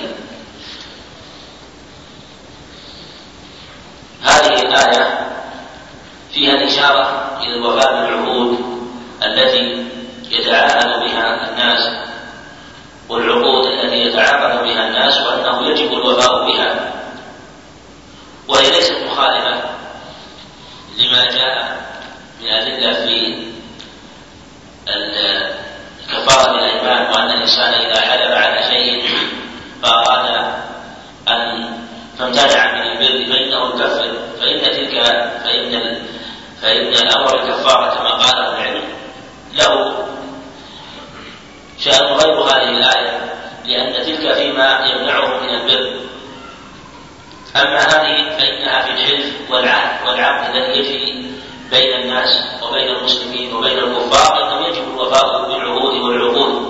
هذه الآية فيها الإشارة إلى الوفاء بالعهود التي يتعاهد بها الناس والعقود التي يتعاقد بها الناس وأنه يجب الوفاء بها، وهي ليست مخالفة لما جاء من أدلة في كفارة الأيمان، وأن الإنسان إذا حلف على شيء فأراد أن فامتنع من البر فإنه يكفر، فإن تلك فإن فإن الأمر الكفارة كما قال العلم له شأن غير هذه الآية، لأن تلك فيما يمنعه من البر. أما هذه فإنها في الحلف والعهد والعقد الذي يجري بين الناس وبين المسلمين وبين الكفار، إنه يجب الوفاء بالعهود والعقود،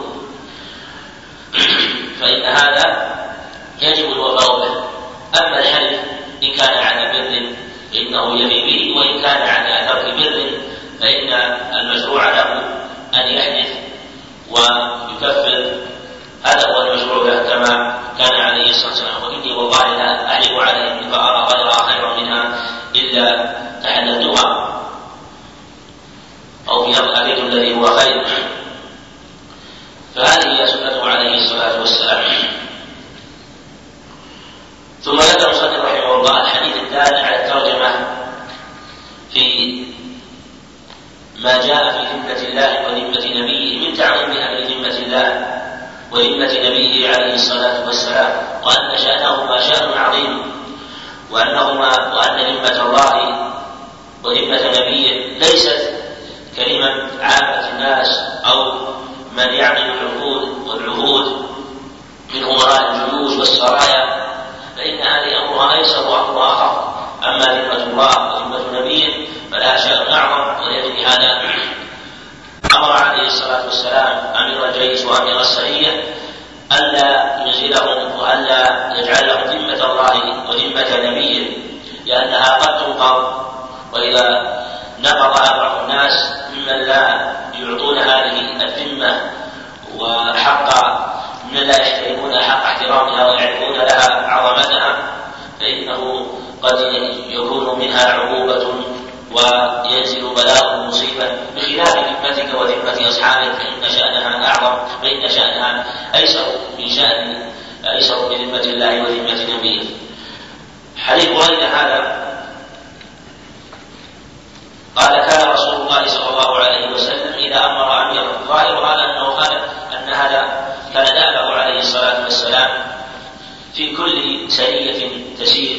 فإن هذا يجب الوفاء به. أما الحلف إن كان على بر فإنه يفي به، وإن كان على ترك بر فإن المشروع له أن يحلف ويكفر، هذا هو المشروع له كما كان عليه الصلاة والسلام وإني والله لا أحلف عليهم فأرى غيرها خيرا منها إلا تحللتها، أو في أبيت الذي هو خير. فهذه هي سنته عليه الصلاة والسلام. ثم ذكر المصنف رحمه الله الحديث الدال على الترجمة في ما جاء في ذمة الله وذمة نبيه من تعظيمها لذمة الله وذمة نبيه عليه الصلاة والسلام، وأن شأنهما شأن عظيم، وأنهما وأن ذمة الله وذمة نبيه ليست كلمة عامة الناس أو من يعمل العقود والعهود من أمراء الجيوش والسرايا، فإن هذه أمرها أيسر وأمرها أخف. أما ذمة الله وذمة نبيه فلها شأن أعظم، ولأجل هذا أمر عليه الصلاة والسلام أمير الجيش وأمير السرية ألا ينزلهم وألا يجعل لهم ذمة الله وذمة نبيه، لأنها قد تنقض، وإذا نقضها بعض الناس ممن لا يعطون هذه الذمة وحق من لا يحترمون حق احترامها ويعرفون لها عظمتها، فإنه قد يكون منها عقوبة وينزل بلاء مصيبة، بخلاف ذمتك وذمة أصحابك فإن شأنها أعظم، فإن شأنها أيسر من شأن أيسر بذمة الله وذمة نبيه. حديث بريدة هذا قال كان رسول الله صلى الله عليه وسلم إذا أمر أميرا، ظاهر هذا أنه قال أن هذا كان دابه عليه الصلاة والسلام في كل سرية تسير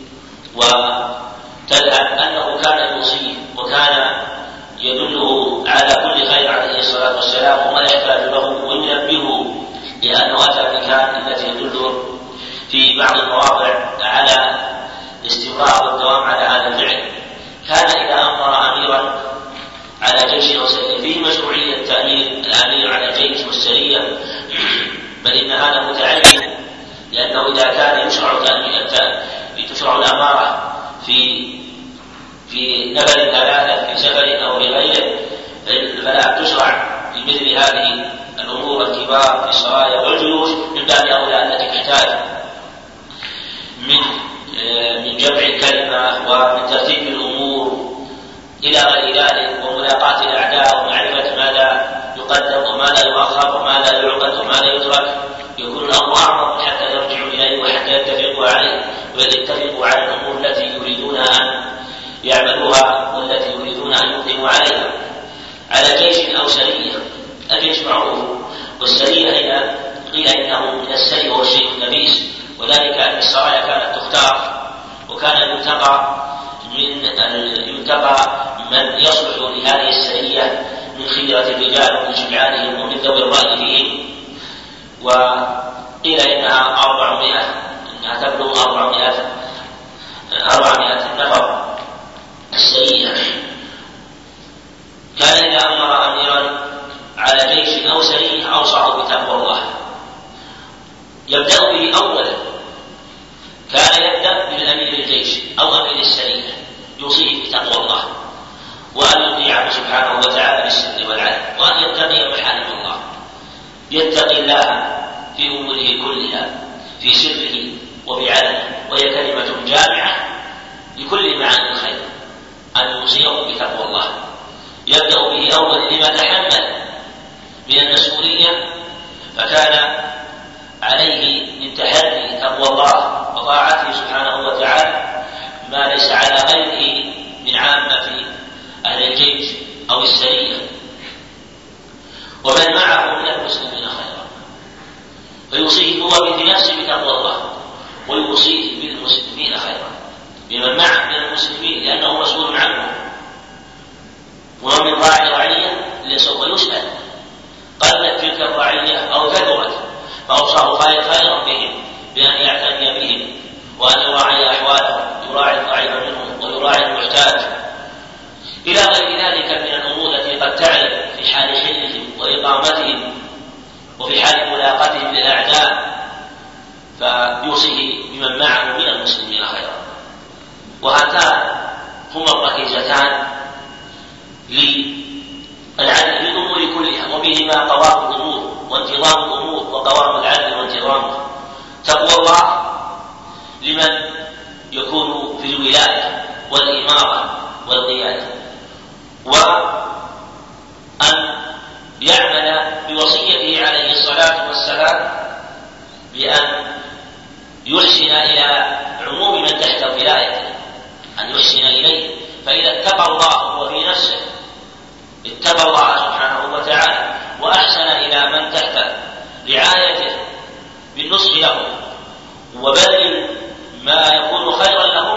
وتذهب أنه كان يوصيه وكان يدله على كل خير عليه الصلاة والسلام وما يحتاج له وينبهه، لأنه أتى بكان التي يدل في بعض المواضع على الاستمرار والدوام على هذا الفعل. كان إذا أمر أميرا على جيش وسرية فيه مشروعية تأمير الأمير على الجيش والسرية، بل إن هذا متعين، لأنه إذا كان يشرع تشرع الأمارة في في نفر ثلاثة في سفر أو بغيره، فلا تشرع في مثل هذه الأمور الكبار في السرايا والجيوش، من باب أولى التي تحتاج من من جمع الكلمة ومن ترتيب الأمور إلى غير ذلك، وملاقاة الأعداء ومعرفة ماذا يقدم وماذا يؤخر وماذا يعقد وماذا يترك، يكون الأمر أعظم حتى يرجعوا إليه وحتى يتفقوا عليه ويتفقوا على الأمور التي يريدون أن يعملوها والتي يريدون أن يقدموا عليها على جيش أو سرية. الجيش معروف، والسرية هي قيل إنه من السري وهو الشيء النبيس، وذلك أن السرايا كانت تختار وكان ينتقى من ينتقى من يصلح لهذه السرية من خيرة الرجال ومن شجعانهم ومن ذوي الرأي فيهم. وقيل إنها أربعمائة إنها تبلغ أربعمائة أربعمائة نفر السرية. كان إذا أمر أميرا على جيش أو سرية أوصاه بتقوى الله، يبدأ به أولا. كان يبدأ بالأمير الجيش أو أمير السرية يوصيه بتقوى الله، وأن يطيعه سبحانه وتعالى بالسر والعدل، وأن يتقي محارم الله، يتقي الله في أموره كلها في سره وبعلنه، وهي كلمة جامعة لكل معاني الخير، أن يوصيه بتقوى الله. يبدأ به أولا لما تحمل من المسؤولية، فكان عليه من تحري تقوى الله وطاعته سبحانه وتعالى ما ليس على غيره من عامة أهل الجيش أو السرية ومن معه من المسلمين خيرا، فيوصيه هو بنفسه بتقوى الله ويوصيه بالمسلمين خيرا، بمن معه من المسلمين، لأنه مسؤول عنه، ومن راعي رعية لسوف يسأل قلت تلك الرعية أو كثرت، فأوصاه خيرا بهم بأن يعتني بهم وأن يراعي أحوالهم، يراعي الضعيف منهم ويراعي المحتاج إلى غير ذلك من الأمور التي قد تعرف في حال حلهم وإقامتهم وفي حال ملاقتهم للأعداء، فيوصيه بمن معه من المسلمين خيرا. وهاتان هما الركيزتان للعدل في الأمور كلها، وبهما قوام الأمور وانتظام الأمور وقوام العدل وانتظامه. تقوى الله لمن يكون في الولاية والإمارة والقيادة، وأن يعمل بوصيته عليه الصلاة والسلام بأن يحسن إلى عموم من تحت ولايته، أن يحسن إليه. فإذا اتقى الله هو في نفسه اتقى الله سبحانه وتعالى وأحسن إلى من تحت رعايته بالنصح لهم وبذل ما يكون خيرا لهم،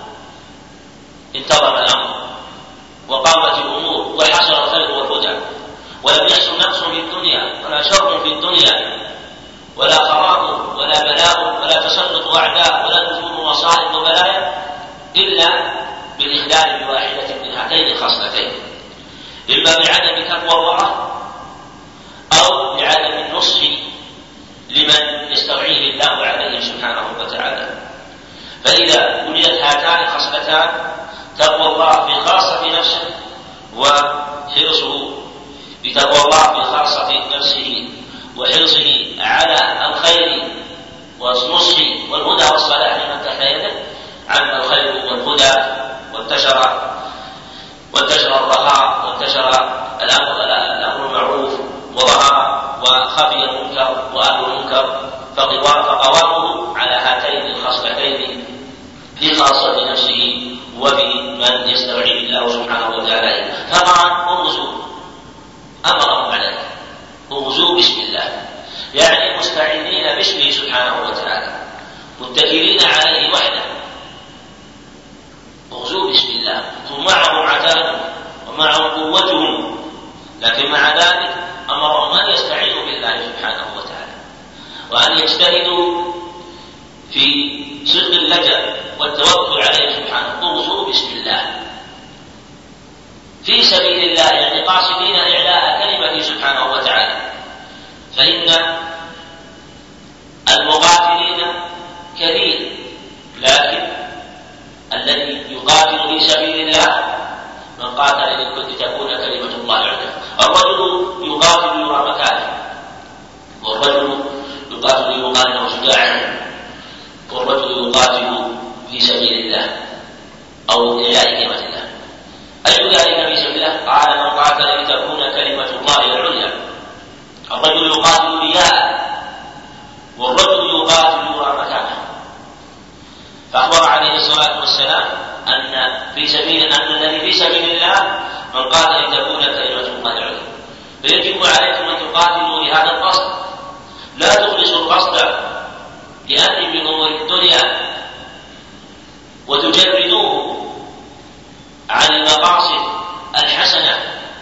انتظم الأمر وقامت الأمور وحصل الخير والهدى، ولم يحصل نقص في الدنيا ولا شر في الدنيا ولا خراب ولا بلاء ولا تسلط أعداء ولا نزول مصائب وبلايا إلا بالإخلال بواحدة من هاتين الخصلتين، إما بعدم تقوى الله أو بعدم النصح لمن يسترعيه الله عليه سبحانه وتعالى. فإذا وجدت هاتان الخصلتان تقوى الله في خاصة نفسه وحرصه بتقوى الله في خاصة نفسه وحرصه على الخير والنصح والهدى والصلاح لمن تحت يده، عم الخير والهدى وانتشر وانتشر الرخاء وانتشر الأمر الأمر المعروف وظهر وخفي المنكر وأهل المنكر، فقوامه على هاتين الخصلتين في خاصة نفسه وفي من يستوعب الله سبحانه وتعالى. طبعا اغزوا أمرهم عليه، اغزوا بسم الله، يعني مستعينين باسمه سبحانه وتعالى متكلين عليه وحده، اغزوا بسم الله. ثم معهم عتادهم ومعهم قوتهم، لكن مع ذلك أمرهم أن يستعينوا بالله سبحانه وتعالى وأن يجتهدوا في صدق اللجأ والتوكل عليه سبحانه. اغزوا بسم الله في سبيل الله، يعني قاصدين إعلاء كلمته سبحانه وتعالى، فإن المقاتلين كثير، لكن الذي يقاتل في سبيل الله من قاتل لتكون كلمة الله عليا. الرجل يقاتل يرى مكانه، والرجل يقاتل يقال له شجاعا، والرجل يقاتل في سبيل الله أو إعلاء كلمة الله. أي ذلك في سبيل الله؟ قال من قاتل لتكون كلمة الله العليا. الرجل يقاتل رياء، والرجل يقاتل يرى مكانه. فأخبر عليه الصلاة والسلام أن في سبيل أن الذي في سبيل الله من قاتل لتكون كلمة الله العليا، فيجب عليكم أن تقاتلوا لهذا القصد، لا تخلصوا القصد لأمر من أمور الدنيا وتجردوه عن المقاصد الحسنة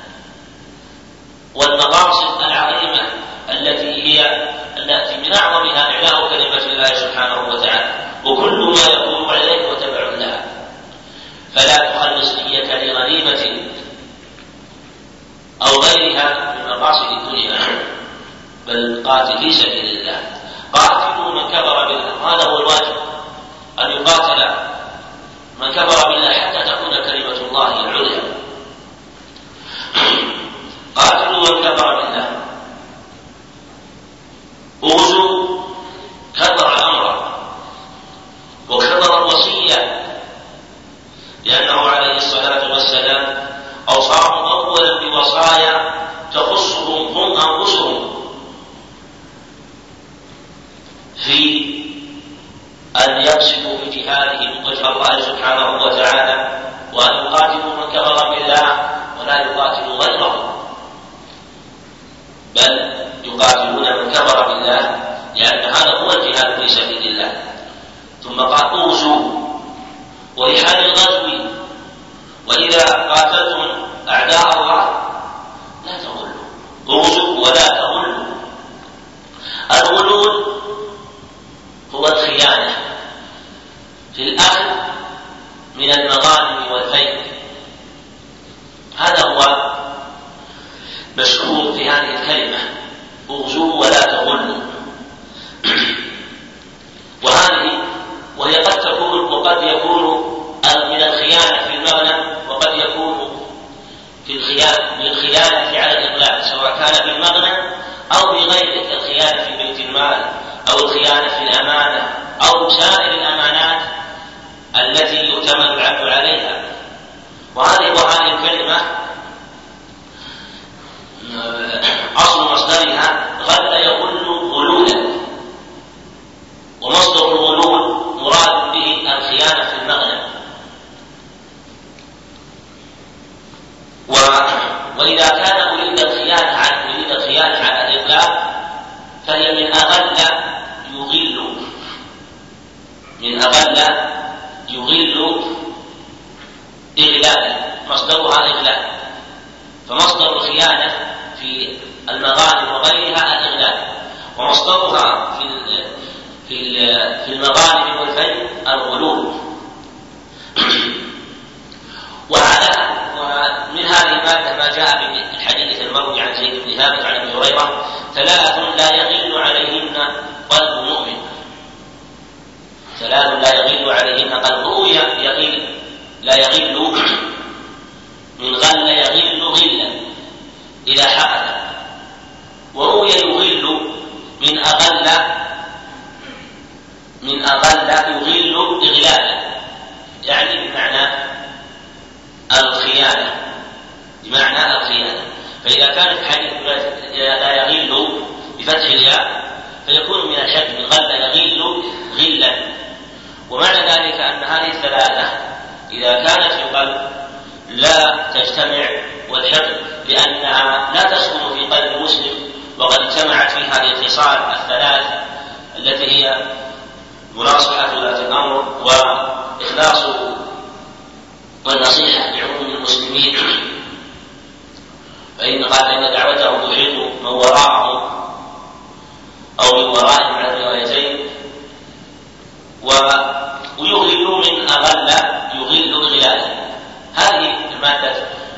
والمقاصد العظيمة التي هي التي من أعظمها إعلاء كلمة الله سبحانه وتعالى، وكل ما يكون عليك وتبع لها، فلا تخلص نية لغنيمة أو غيرها من مقاصد الدنيا، بل قاتل في سبيل الله. قاتلوا من كفر بالله، هذا هو الواجب، أن يقاتل من كفر بالله حتى تكون كلمة الله العليا. قاتلوا من كفر بالله، اغزوا كثر الأمر وكثر الوصية، لأنه عليه الصلاة والسلام أوصاهم أولا بوصايا تخصهم هم أنفسهم في أن يقصدوا بجهادهم وجه الله سبحانه وتعالى، وأن يقاتلوا من كفر بالله ولا يقاتلوا غيره، بل يقاتلون من كفر بالله، لأن هذا هو الجهاد في سبيل الله. ثم قال اغزوا، ولحال الغزو وإذا قاتلتم أعداء الله لا تغلوا، اغزوا ولا تغلوا. الغلول هو الخيانة في الأخذ من المغانم والفيء، هذا هو مشهور في هذه الكلمة، اغزوا ولا تغلوا. وهذه وهي قد تكون وقد يكون من الخيانة في المغنم، وقد يكون في الخيانة من الخيانة على الإغلاق، سواء كان في المغنم أو بغيره كالخيانة في بيت المال أو الخيانة في الأمانة أو سائر الأمانات التي يؤتمن العبد عليها. وهذه وهذه الكلمة أصل مصدرها غل يغل غلولا، ومصدر الغلول مراد به الخيانة في المغنم. و... وإذا كان أريد الخيانة عن أريد الخيانة على الإطلاق فهي من أغل يغل، من أغل يغل إغلالا، مصدرها إغلال، فمصدر الخيانة في المغانم وغيرها الإغلال، ومصدرها في في في المغانم والفيء الغلول. وعلى ومن هذه المادة ما جاء في الحديث المروي عن زيد بن ثابت عن ابي هريرة: ثلاث لا يغل عليهن قلب مؤمن، ثلاث لا يغل عليهن قلبه يغل لا يغل من غل يغل غلا إذا حقد، وروي يغل من أغل من أغل يغل إغلالا، يعني بمعنى الخيانة، بمعنى الخيانة. فإذا كان الحديث لا يغل بفتح الياء فيكون من الحد من غل يغل غلا. ومعنى ذلك أن هذه الثلاثة إذا كانت في القلب لا تجتمع والحقد، لأنها لا تسكن في قلب مسلم وقد اجتمعت في هذه الخصال الثلاث التي هي مناصحة ولاة الأمر وإخلاص والنصيحة لعموم المسلمين، فإن قال إن دعوته تحيط من وراءهم أو من ورائهم على الروايتين. ويغل من أغل يغل إغلالا، هذه المادة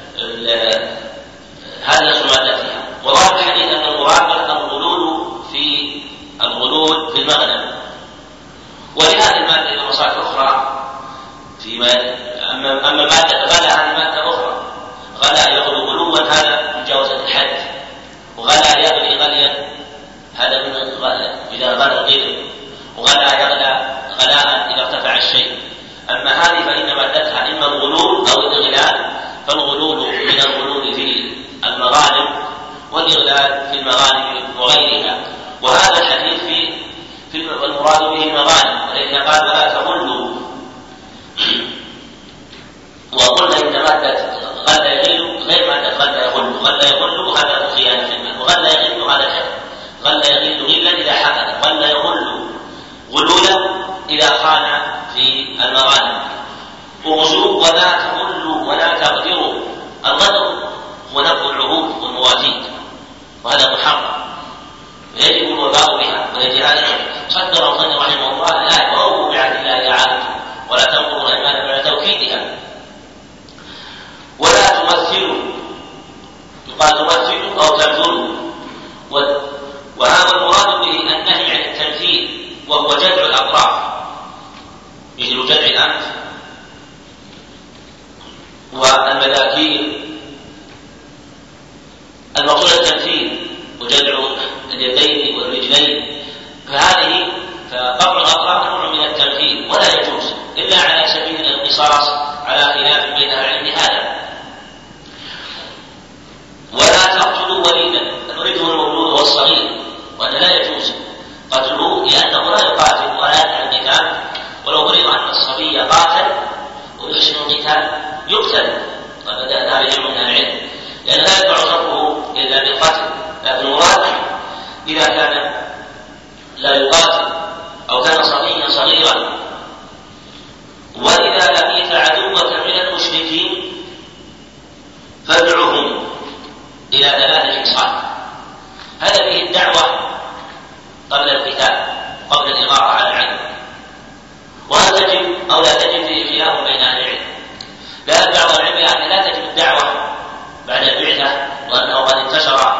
هذه أصل مادتها. وظاهر الحديث أن المراد الغلول في الغلول في المغنم. ولهذه المادة إلى مصادر أخرى فيما أما أما مادة غلا هذه مادة أخرى، غلا يغلو غلوا هذا مجاوزة الحد، وغلا يغلي غليا هذا من غلا إذا غلا الغل، وغلا يغلى غلاء إذا ارتفع الشيء. أما هذه فإن مادتها إما الغلول أو الإغلال، فالغلول من الغلول في المغانم والإغلال في المغانم وغيرها. وهذا الحديث في في المراد به المغانم، ولذا قال ولا تغلوا إذا خان في المغانم. اغزوا ولا تغلوا ولا تغدروا. الغدر هو نقض العهود والمواثيق، وهذا محرم يجب الوفاء بها. ولهذا صدر الخضر رحمه الله الآية: وأوفوا بعهد الله إذا عاهدتم ولا تنقضوا الأيمان بعد توكيدها. ولا تمثلوا، يقال تمثلوا أو تبذلوا، وهذا المراد به النهي عن التمثيل، وهو جدع الأطراف مثل جدع الأنف والمذاكير. المقصود التمثيل وجدع اليدين والرجلين، فهذه فقطع الأطراف نوع من التمثيل ولا يجوز إلا على سبيل القصاص على خلاف بين أهل العلم هذا. ولا تقتلوا وليدا. الوليد هو المولود والصغير، وأن لا يجوز قتله لأنه لا يقاتل ولا يدفع القتال، ولو فرض أن الصبي قاتل ويحسن القتال يقتل، هذا يجب من العلم، لأن لا يدفع صرفه إلا بالقتل. لكن المراد إذا كان لا يقاتل أو كان صبيا صغيرا. وإذا لقيت عدوك من المشركين فادعهم إلى ثلاث خصال. هذا فيه الدعوة قبل القتال، قبل الإغارة على العدو، وهل تجب أو لا تجب فيه خلاف بين أهل العلم. لا بعض العلم أن لا تجب الدعوة بعد البعثة، وأنه قد انتشر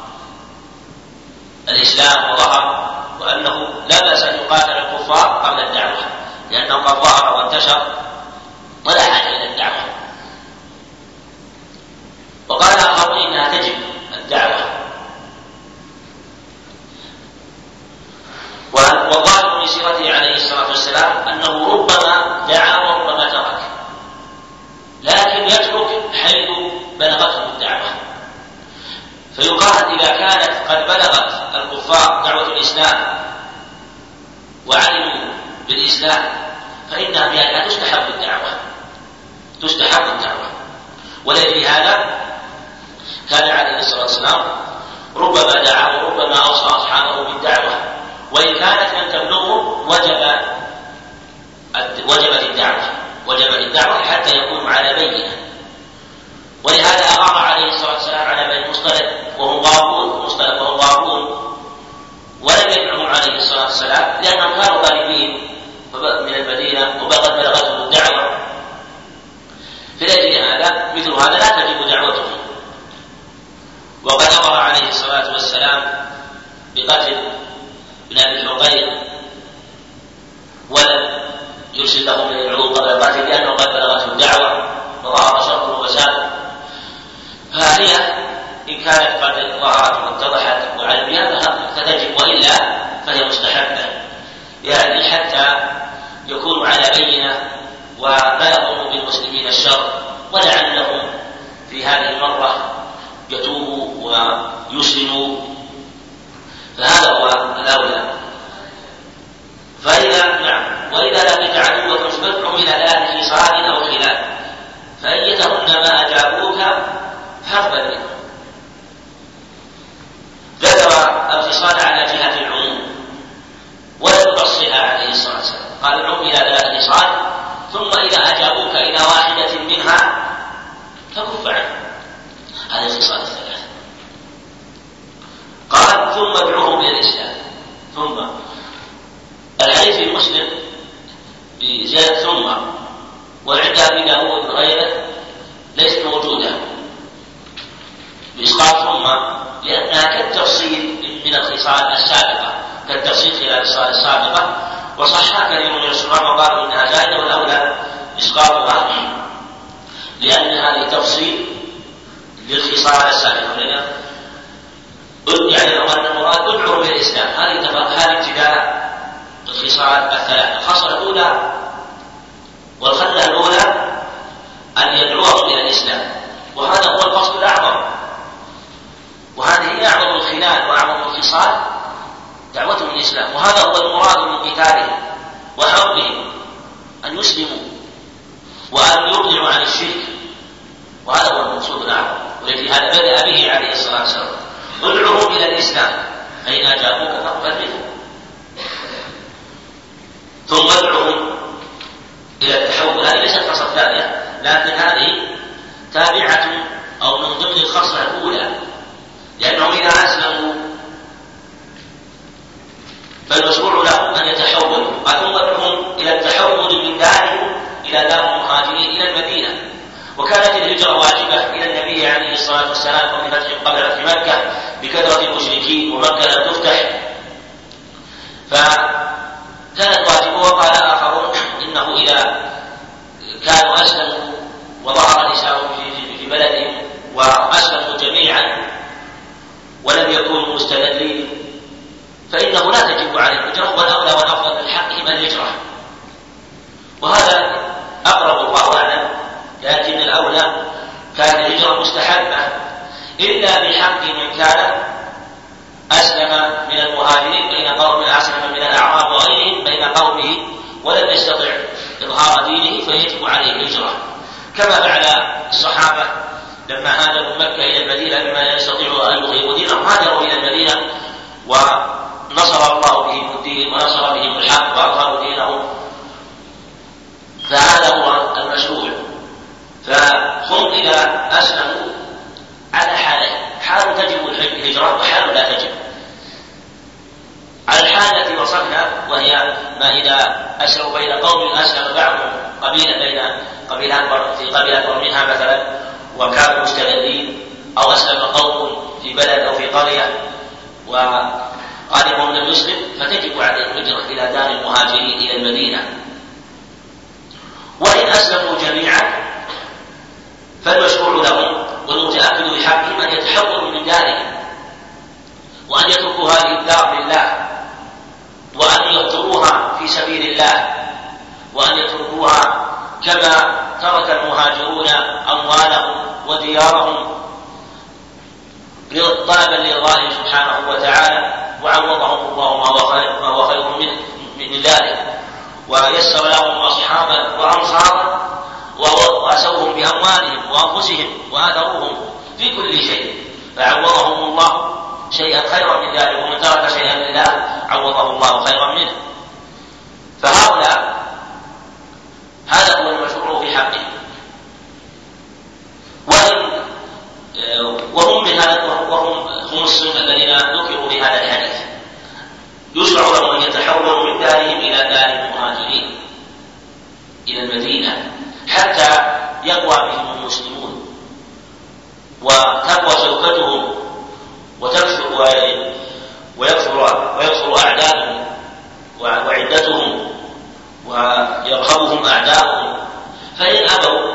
الإسلام وظهر، وأنه لا بأس أن يقاتل الكفار قبل الدعوة لأنه قد ظهر وانتشر ولا حاجة إلى الدعوة. وقال آخرون إنها تجب الدعوة. والظاهر من سيرته عليه الصلاة والسلام أنه ربما دعا وربما ترك، لكن يترك حيث بلغته الدعوة. فيقال إذا كانت قد بلغت الكفار دعوة الإسلام وعلموا بالإسلام فإنها بها تستحب الدعوة تستحب الدعوة ولأجل هذا كان عليه الصلاة والسلام ربما دعا وربما أوصى أصحابه بالدعوة، وإن كانت من تبلغه وجب وجبت الدعوة وجبت الدعوة حتى يكون على بينة. ولهذا أغار عليه الصلاة والسلام على بني المصطلق وهم غارون مصطلق وهم غارون ولم يدعهم عليه الصلاة والسلام لأنهم كانوا غالبين من المدينة وقد بلغتهم الدعوة. في الأجل هذا مثل هذا لا تجب دعوته. وقد أمر عليه الصلاة والسلام بقتل ابن أبي الحقيق ولم يرسل لهم من العلوم قبل القتل لأنه قد بلغته الدعوة وظهر شر وفساد. فهي إن كانت قد ظهرت واتضحت وعلم بها فتجب، وإلا فهي مستحبة يعني حتى يكونوا على بينة ولا يظن بالمسلمين الشر، ولعلهم في هذه المرة يتوبوا ويسلموا، فهذا هو الأولى. فإذا نعم وإذا لقيت عدوك فادعهم إلى ثلاث خصال أو خلاف فأيتهن ما أجابوك فاقبل منهم. ذكر الخصال على جهة العموم ولم يفصلها عليه الصلاة والسلام، قال ادعهم إلى ثلاث خصال ثم إذا أجابوك إلى واحدة منها فكف عنه. هذه الخصال الثلاث. قال ثم ادعوهم إلى الإسلام. ثم الحديث في مسلم بزيادة ثم وعند أبي داود وغيره ليست موجودة بإسقاط ثم لأنها كالتفصيل من الخصال السابقة كالتفصيل خلال الخصال السابقة، وصحها كثير من الشرع وقالوا إنها زائدة والأولى إسقاطها لأن هذه تفصيل للخصال السابقة. يعني لو أن المراد ادعوا بالإسلام هذه هذه ابتداء الخصال الثلاثة. الخصلة الأولى والخلة الأولى أن يدعوهم إلى الإسلام، وهذا هو الفصل الأعظم، وهذه هي أعظم الخلال وأعظم الخصال دعوتهم الإسلام، وهذا هو المراد من قتالهم وحربهم أن يسلموا وأن يرجعوا عن الشرك، وهذا هو المقصود الأعظم. ولكن هذا بدأ به عليه الصلاة والسلام ادعوهم إلى الإسلام فإن أجابوك فاقبل منهم. ثم ادعهم إلى التحول. هذه ليست خصلة ثانية، لكن هذه تابعة أو من ضمن الخصلة الأولى، لأنهم إذا أسلموا فالمشروع لهم أن يتحولوا، ثم ادعهم إلى التحول من دارهم إلى دار المهاجرين إلى المدينة. وكانت الهجرة واجبة إلى النبي عليه الصلاة والسلام قبل فتح قبل فتح مكة بكثرة المشركين ومكة لم تفتح، فكانت واجبة. وقال آخرون إنه إذا كانوا أسلموا وظهر الإسلام في بلدهم وأسلموا جميعا ولم يكونوا مستدلين فإنه لا تجب عليهم الهجرة، والأولى والأفضل من حقهم الهجرة. وهذا أقرب الله أعلم، لكن الأولى كانت الهجرة مستحبة إلا بحق من كان أسلم من المهاجرين بين قوم أسلم من الأعراب وغيرهم بين قومه ولم يستطع إظهار دينه فيجب عليه الهجرة، كما فعل الصحابة لما هاجروا مكة إلى المدينة لما يستطيعوا أن يظهروا دينهم هاجروا إلى المدينة ونصر الله بهم الدين ونصر بهم الحق وأظهروا دينهم. فهذا هو المشروع. فهم إذا أسلموا على حالين، حال تجب الهجرة وحال لا تجب. على الحال التي وصلنا وهي ما إذا أسلموا بين قوم أسلم بعضهم قبيلة بين قبيلات في قبيلة منها مثلا وكانوا مستغلين، أو أسلم قوم في بلد أو في قرية وغالبهم لم يسلم فتجب عليهم الهجرة إلى دار المهاجرين إلى المدينة. وإن أسلموا جميعا فالمشروع لهم والمتأكد بحقهم أن يتحولوا من دارهم وأن يتركوا هذه الدار لله وأن يتركوها في سبيل الله وأن يتركوها كما ترك المهاجرون أموالهم وديارهم طلبا لله سبحانه وتعالى، وعوضهم الله ما هو خير من ذلك، ويسر لهم أصحابا وأنصارا وأسوهم بأموالهم وأنفسهم وآثروهم في كل شيء، فعوضهم الله شيئا خيرا من ذلك، ومن ترك شيئا لله عوضه الله خيرا منه. فهؤلاء هذا هو المشروع في حقهم. وإن وهم من هذا وهم هم السنة الذين ذكروا في هذا الحديث يشرع لهم أن يتحولوا من دارهم إلى دار المهاجرين إلى المدينة حتى يقوى بهم المسلمون وتقوى شوكتهم وتكثر ويكثر ويكثر أعدادهم وعدتهم ويرهبهم أعداؤهم. فإن أبوا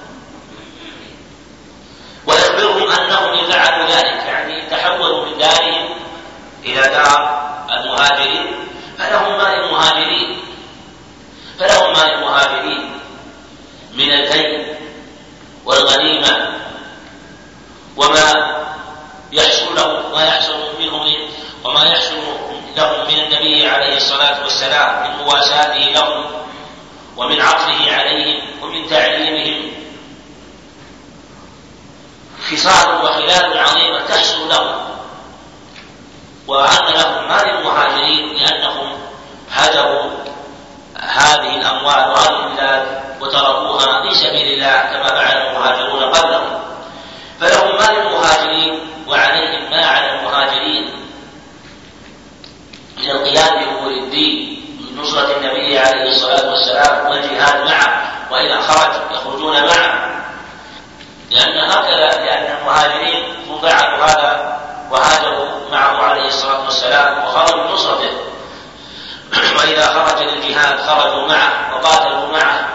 ويخبرهم أنهم إن فعلوا ذلك يعني تحولوا من دارهم إلى دار المهاجرين فلهم ما للمهاجرين فلهم ما للمهاجرين من الكي والغنيمة وما يحصل لهم ما يحصل منهم وما يحصل لهم من النبي عليه الصلاة والسلام من مواساته لهم ومن عطفه عليهم ومن تعليمهم خصال وخلال عظيمة تحصل لهم، وأن لهم ما للمهاجرين لأنهم هجروا هذه الأموال وهذه البلاد وتركوها في سبيل الله كما فعل المهاجرون قبلهم، فلهم ما للمهاجرين وعليهم ما على المهاجرين من القيام بأمور الدين من نصرة النبي عليه الصلاة والسلام والجهاد معه، وإذا خرج يخرجون معه، لأن هكذا لأن المهاجرين هم فعلوا هذا وهاجروا معه عليه الصلاة والسلام وخرجوا بنصرته، وإذا خرج للجهاد خرجوا معه وقاتلوا معه.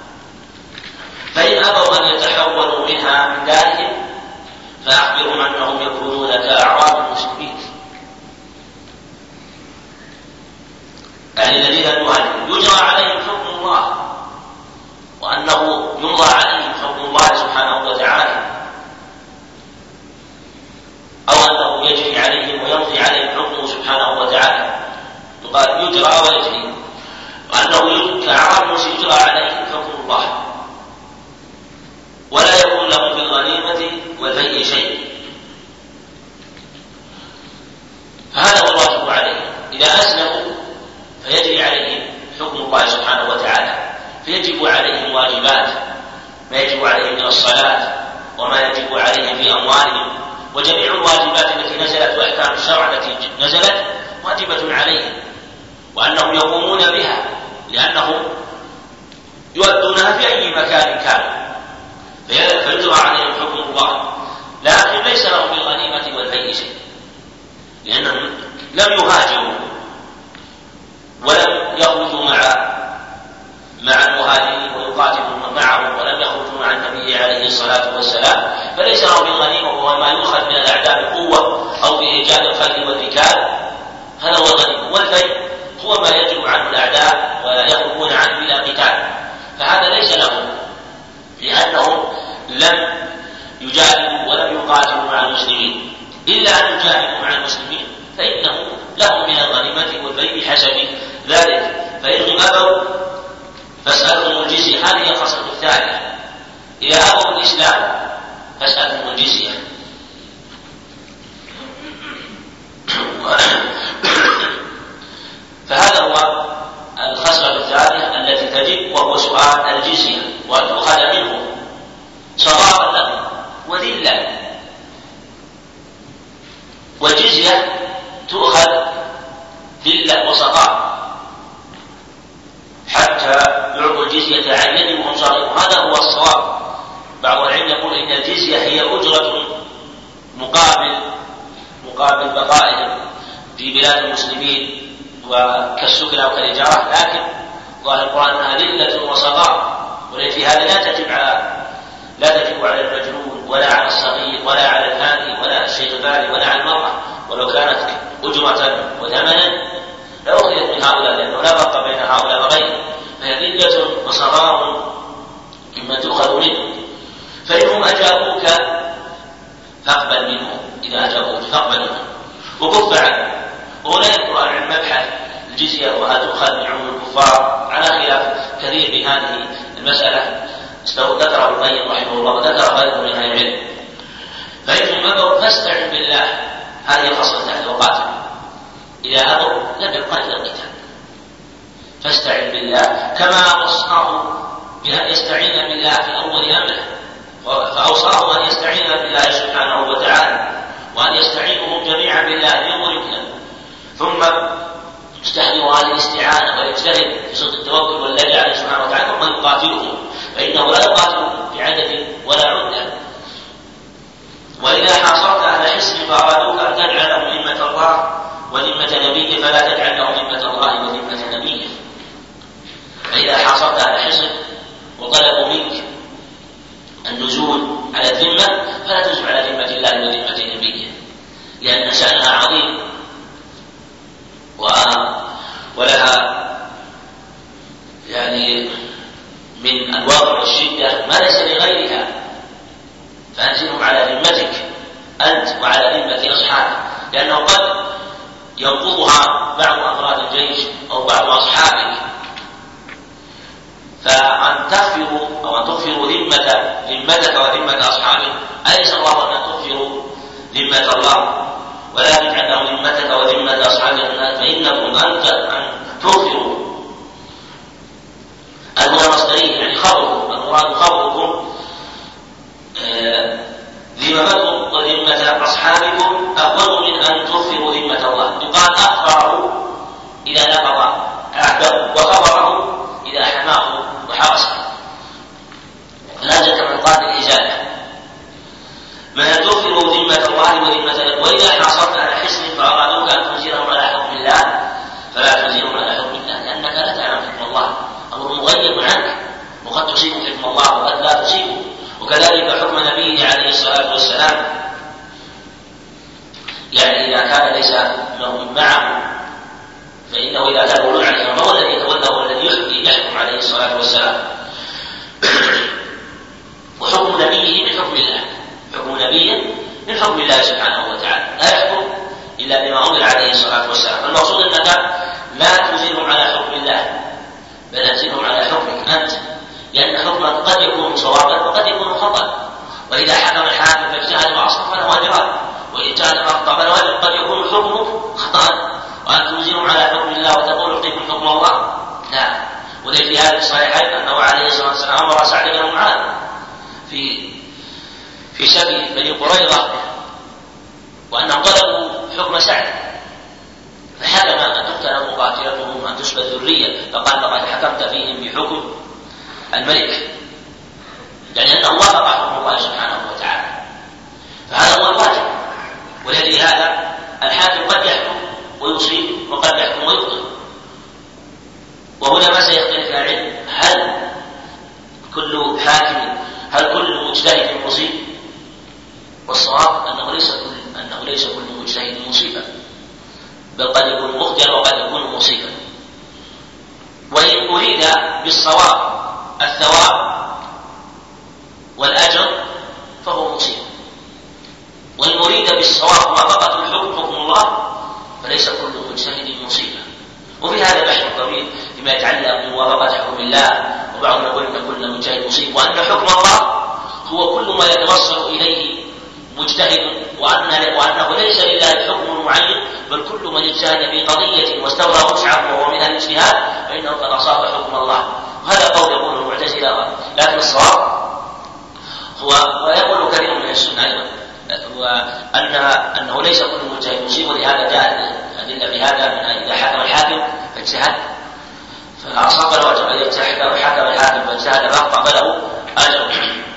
فإن أبوا أن يتحولوا منها من دارهم فأخبرهم أنهم يكونون كأعراب المسلمين، يعني الذين المهاجرين يجرى عليهم حكم الله وأنه يمضى عليهم حكم الله سبحانه وتعالى، أو أنه يجري عليهم ويمضي عليهم حكمه سبحانه وتعالى، يقال يجرى ويجري، وأنه كأعراب المسلمين يجرى عليهم حكم الله ولا يكون لهم بالغنيمة والفيء شيء. فهذا هو الواجب عليهم، إذا أسلموا فيجري عليهم حكم الله فيجب عليهم واجبات، ما يجب عليهم من الصلاة وما يجب عليهم في أموالهم، وجميع الواجبات التي نزلت وأحكام الشرع التي نزلت واجبة عليهم، وأنهم يقومون بها لأنهم يؤدونها في أي مكان كان، فيجرى عليهم حكم الله. لكن ليس لهم بالغنيمة والفيء شيء، لأنهم لم يهاجروا ولم يخرجوا مع مع المهاجرين ويقاتلون معهم، ولم يخرجوا مع النبي عليه الصلاة والسلام، فليس لهم بالغنيمة وهو ما يؤخذ من الأعداء القوة أو بإيجاد الخيل والركاب، هذا هو الغنيمة. والفيء هو ما يجب عنه الأعداء ويخرجون عنه بلا قتال، فهذا ليس لهم، لأنهم لم يجاهدوا ولم يقاتلوا مع المسلمين. إلا أن يجاهدوا مع المسلمين فإنه لهم من الغنيمة والفيء بحسب ذلك. فإنهم أبوا فاسألهم الجزية، هذه الخصلة الثانية. إذا أبوا الإسلام فاسألهم الجزية. فهذا هو الخصلة الثانية التي تجب، وهو سؤال الجزية، وأن تؤخذ منه صغارا له وذلا. والجزية تؤخذ ذلا وصغار حتى يعطوا الجزية عن يد وهم صغيرون، هذا هو الصواب. بعض العلم يقول إن الجزية هي أجرة مقابل مقابل بقائهم في بلاد المسلمين وكالسكن أو كالإجارة، لكن ظاهر القرآن أنها ذلة وصغار، ولكن هذا لا تجب على لا تجب على المجنون ولا على الصغير ولا على الهادي ولا الشيخ البالغ ولا على المرأة، ولو كانت أجرة وثمنا لأخذت من هؤلاء، لأنه لا فرق بين هؤلاء وغيرهم، فهي ذلة وصغار مما تؤخذ منه. فإنهم أجابوك فاقبل منهم، إذا أجابوك فاقبل منهم وكف عنه. وهنا يذكر عن مبحث الجزية وهل تؤخذ من عموم الكفار على خلاف كثير في هذه المسألة، ذكر ابن القيم رحمه الله وذكر غيره من أهل العلم. فإنهم أبوا فاستعن بالله، هذه الخصلة الثالثة، وقاتل. إذا أبوا لم يبقى إلا القتال، فاستعن بالله كما وصاه بأن يستعين بالله في أول أمره، فأوصاه أن يستعين بالله سبحانه وتعالى، وأن يستعينهم جميعا بالله ليملكنا، ثم يستحضر هذه الاستعانة ويجتهد في صدق التوكل والله عليه سبحانه وتعالى، ثم يقاتلهم، فإنه لا يقاتل بعدد ولا عدة. وإذا حاصرت أهل حصن فأرادوك أن تجعلهم ذمة الله وذمة نبيه فلا تجعل لهم ذمة الله وذمة نبيه. فإذا حاصرت أهل حصن وطلبوا منك النزول على الذمة فلا تنزل على ذمة الله وذمة نبيه، لأن شأنها عظيم ولها يعني من الوضع والشدة ما ليس لغيرها، فأنزلهم على ذمتك أنت وعلى ذمة أصحابك، لأنه قد ينقضها بعض أفراد الجيش أو بعض أصحابك، فأن تغفروا أو أن تغفروا ذمة ذمتك وذمة أصحابك أليس الله أن تغفروا ذمة الله ولا تجعل له ذمتك وذمة أصحابك، فإنكم أنت أن تغفروا. المراد مصدريه يعني خبركم، المراد خبركم ذمتكم وذمة أصحابكم أفضل من أن تغفروا ذمة الله. يقال أخبره إذا نقض عهده وخبره إذا حماه وحرسه، لا جد من قال الإجابة ما تغفروا ذمة الله وذمة. وإذا حاصرت على حصن فأرادوك أن تنزلهم على حكم الله فلا تنزلهم على حكم الله، لأنك لا تعلم حكم الله، أمر مغيب عنك، وقد تصيب حكم الله وقد لا تصيبه. وكذلك حكم نبيه عليه الصلاة والسلام، يعني إذا كان ليس له معه فإنه إذا كان ولو عليه فهو الذي يتولى والذي يحكم عليه الصلاة والسلام. وحكم نبيه من حكم الله، حكم نبيه من حكم الله سبحانه وتعالى، لا يحكم إلا بما أمر عليه الصلاة والسلام. المقصود أنك لا تنزلهم على حكم الله بل تنزلهم على حكمك أنت، لأن حكمك قد يكون صوابا وقد يكون خطأ، وإذا حكم الحاكم فاجتهد وأصاب فله أجران، وإن اجتهد فأخطأ فله أجر. قد يكون حكمك خطأ وأن تنزلهم على حكم الله وتقول أعطيكم حكم الله، لا، وليس في هذا الصحيحين أنه عليه الصلاة والسلام أمر سعد بن معاذ في في سبي بني قريظة وأنهم طلبوا حكم سعد فحكم أن تقتل مقاتلتهم وأن تسبى الذرية، فقال لقد حكمت فيهم بحكم الملك، يعني أنه وافق حكم الله سبحانه وتعالى، فهذا هو الواجب. ولهذا هذا الحاكم قد يحكم ويصيب وقد يحكم ويبطل. وهنا ما سيختلف العلم، هل كل حاكم هل كل مجتهد مصيب؟ والصواب أنه ليس كل أنه ليس كل مجتهد مصيبا، بل قد يكون مخطئا وقد يكون مصيبا. وإن أريد بالصواب الثواب والأجر فهو مصيب، وإن أريد بالصواب موافقة الحكم حكم الله فليس كل مجتهد مصيبا. وفي هذا بحث طويل فيما يتعلق بموافقة حكم الله، وبعضهم يقول أن كل مجتهد مصيب، وأن حكم الله هو كل ما يتوصل إليه مجتهد، وأنه, وأنه ليس لله حكم معين، بل كل من اجتهد في قضية واستبرأ وسعه وهو من الاجتهاد فإنه قد أصاب حكم الله. وهذا قول يقول المعتزلة، لكن الصواب هو ويقول كثير من السنة أيضا هو أن أنه ليس كل مجتهد مصيب، ولهذا جاء أدلة بهذا من إذا حكم الحاكم فاجتهد فأصاب الواجب، إذا حكم الحاكم فاجتهد فأخطأ فله أجر.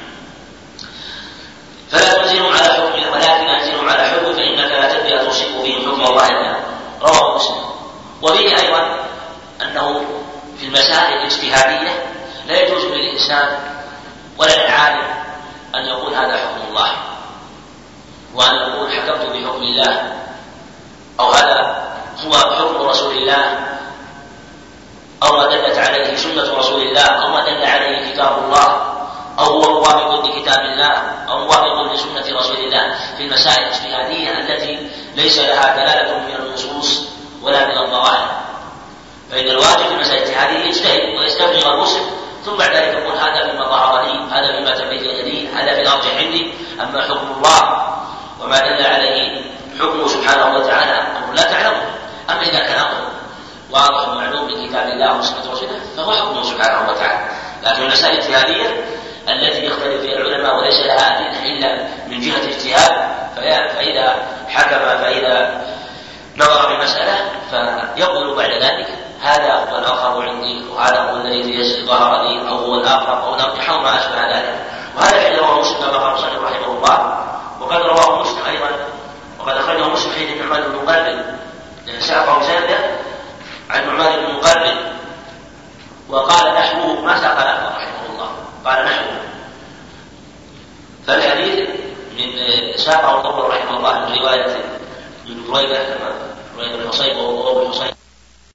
فلا تنزلوا على حكم ولكن انزلوا على حكم فإنك لا تدري أن تصيب فيه حكم الله إلا. رواه مسلم. وبه أيضا أنه في المسائل الاجتهادية لا يجوز للإنسان ولا للعالم أن يقول هذا حكم الله، وأن يقول حكمت بحكم الله، أو هذا هو حكم رسول الله، أو ما دلت عليه سنة رسول الله، أو ما دل عليه كتاب الله، أو هو موافق لكتاب الله، أو موافق لسنة رسول الله في المسائل الاجتهادية التي ليس لها دلالة من النصوص ولا من الظواهر. فإن الواجب في المسائل الاجتهادية يجتهد ويستبلغ المسلم، ثم بعد ذلك يقول هذا مما ظهر لي، هذا مما تبين لي، هذا في الأرجح عندي. أما حكم الله وما دل عليه حكمه سبحانه وتعالى أمر لا تعلمه. أما إذا كان أمر واضح معلوم بكتاب الله وسنة رسوله فهو حكمه سبحانه وتعالى. لكن المسائل الاجتهادية التي يختلف فيها العلماء وليس لها أدلة إلا من جهة الاجتهاد، فإذا حكم فإذا نظر في مسألة فيقول بعد ذلك هذا هو الآخر عندي، وهذا هو الذي ظهر لي، أو هو الأقرب أو الأرجح أو ما أشبه ذلك. وهذا الذي رواه مسلم كما قال المصنف رحمه الله. وقد رواه مسلم أيضا، وقد أخرجه مسلم حديث النعمان بن مقرن، لأن ساقه زيادة عن النعمان بن مقرن، وقال نحوه ما ساق له رحمه الله، قال نحوه. فالحديث من ساقه الطبري رحمه الله من رواية ابن بريدة كما بريدة بن حصيب وهو ابو الحصيب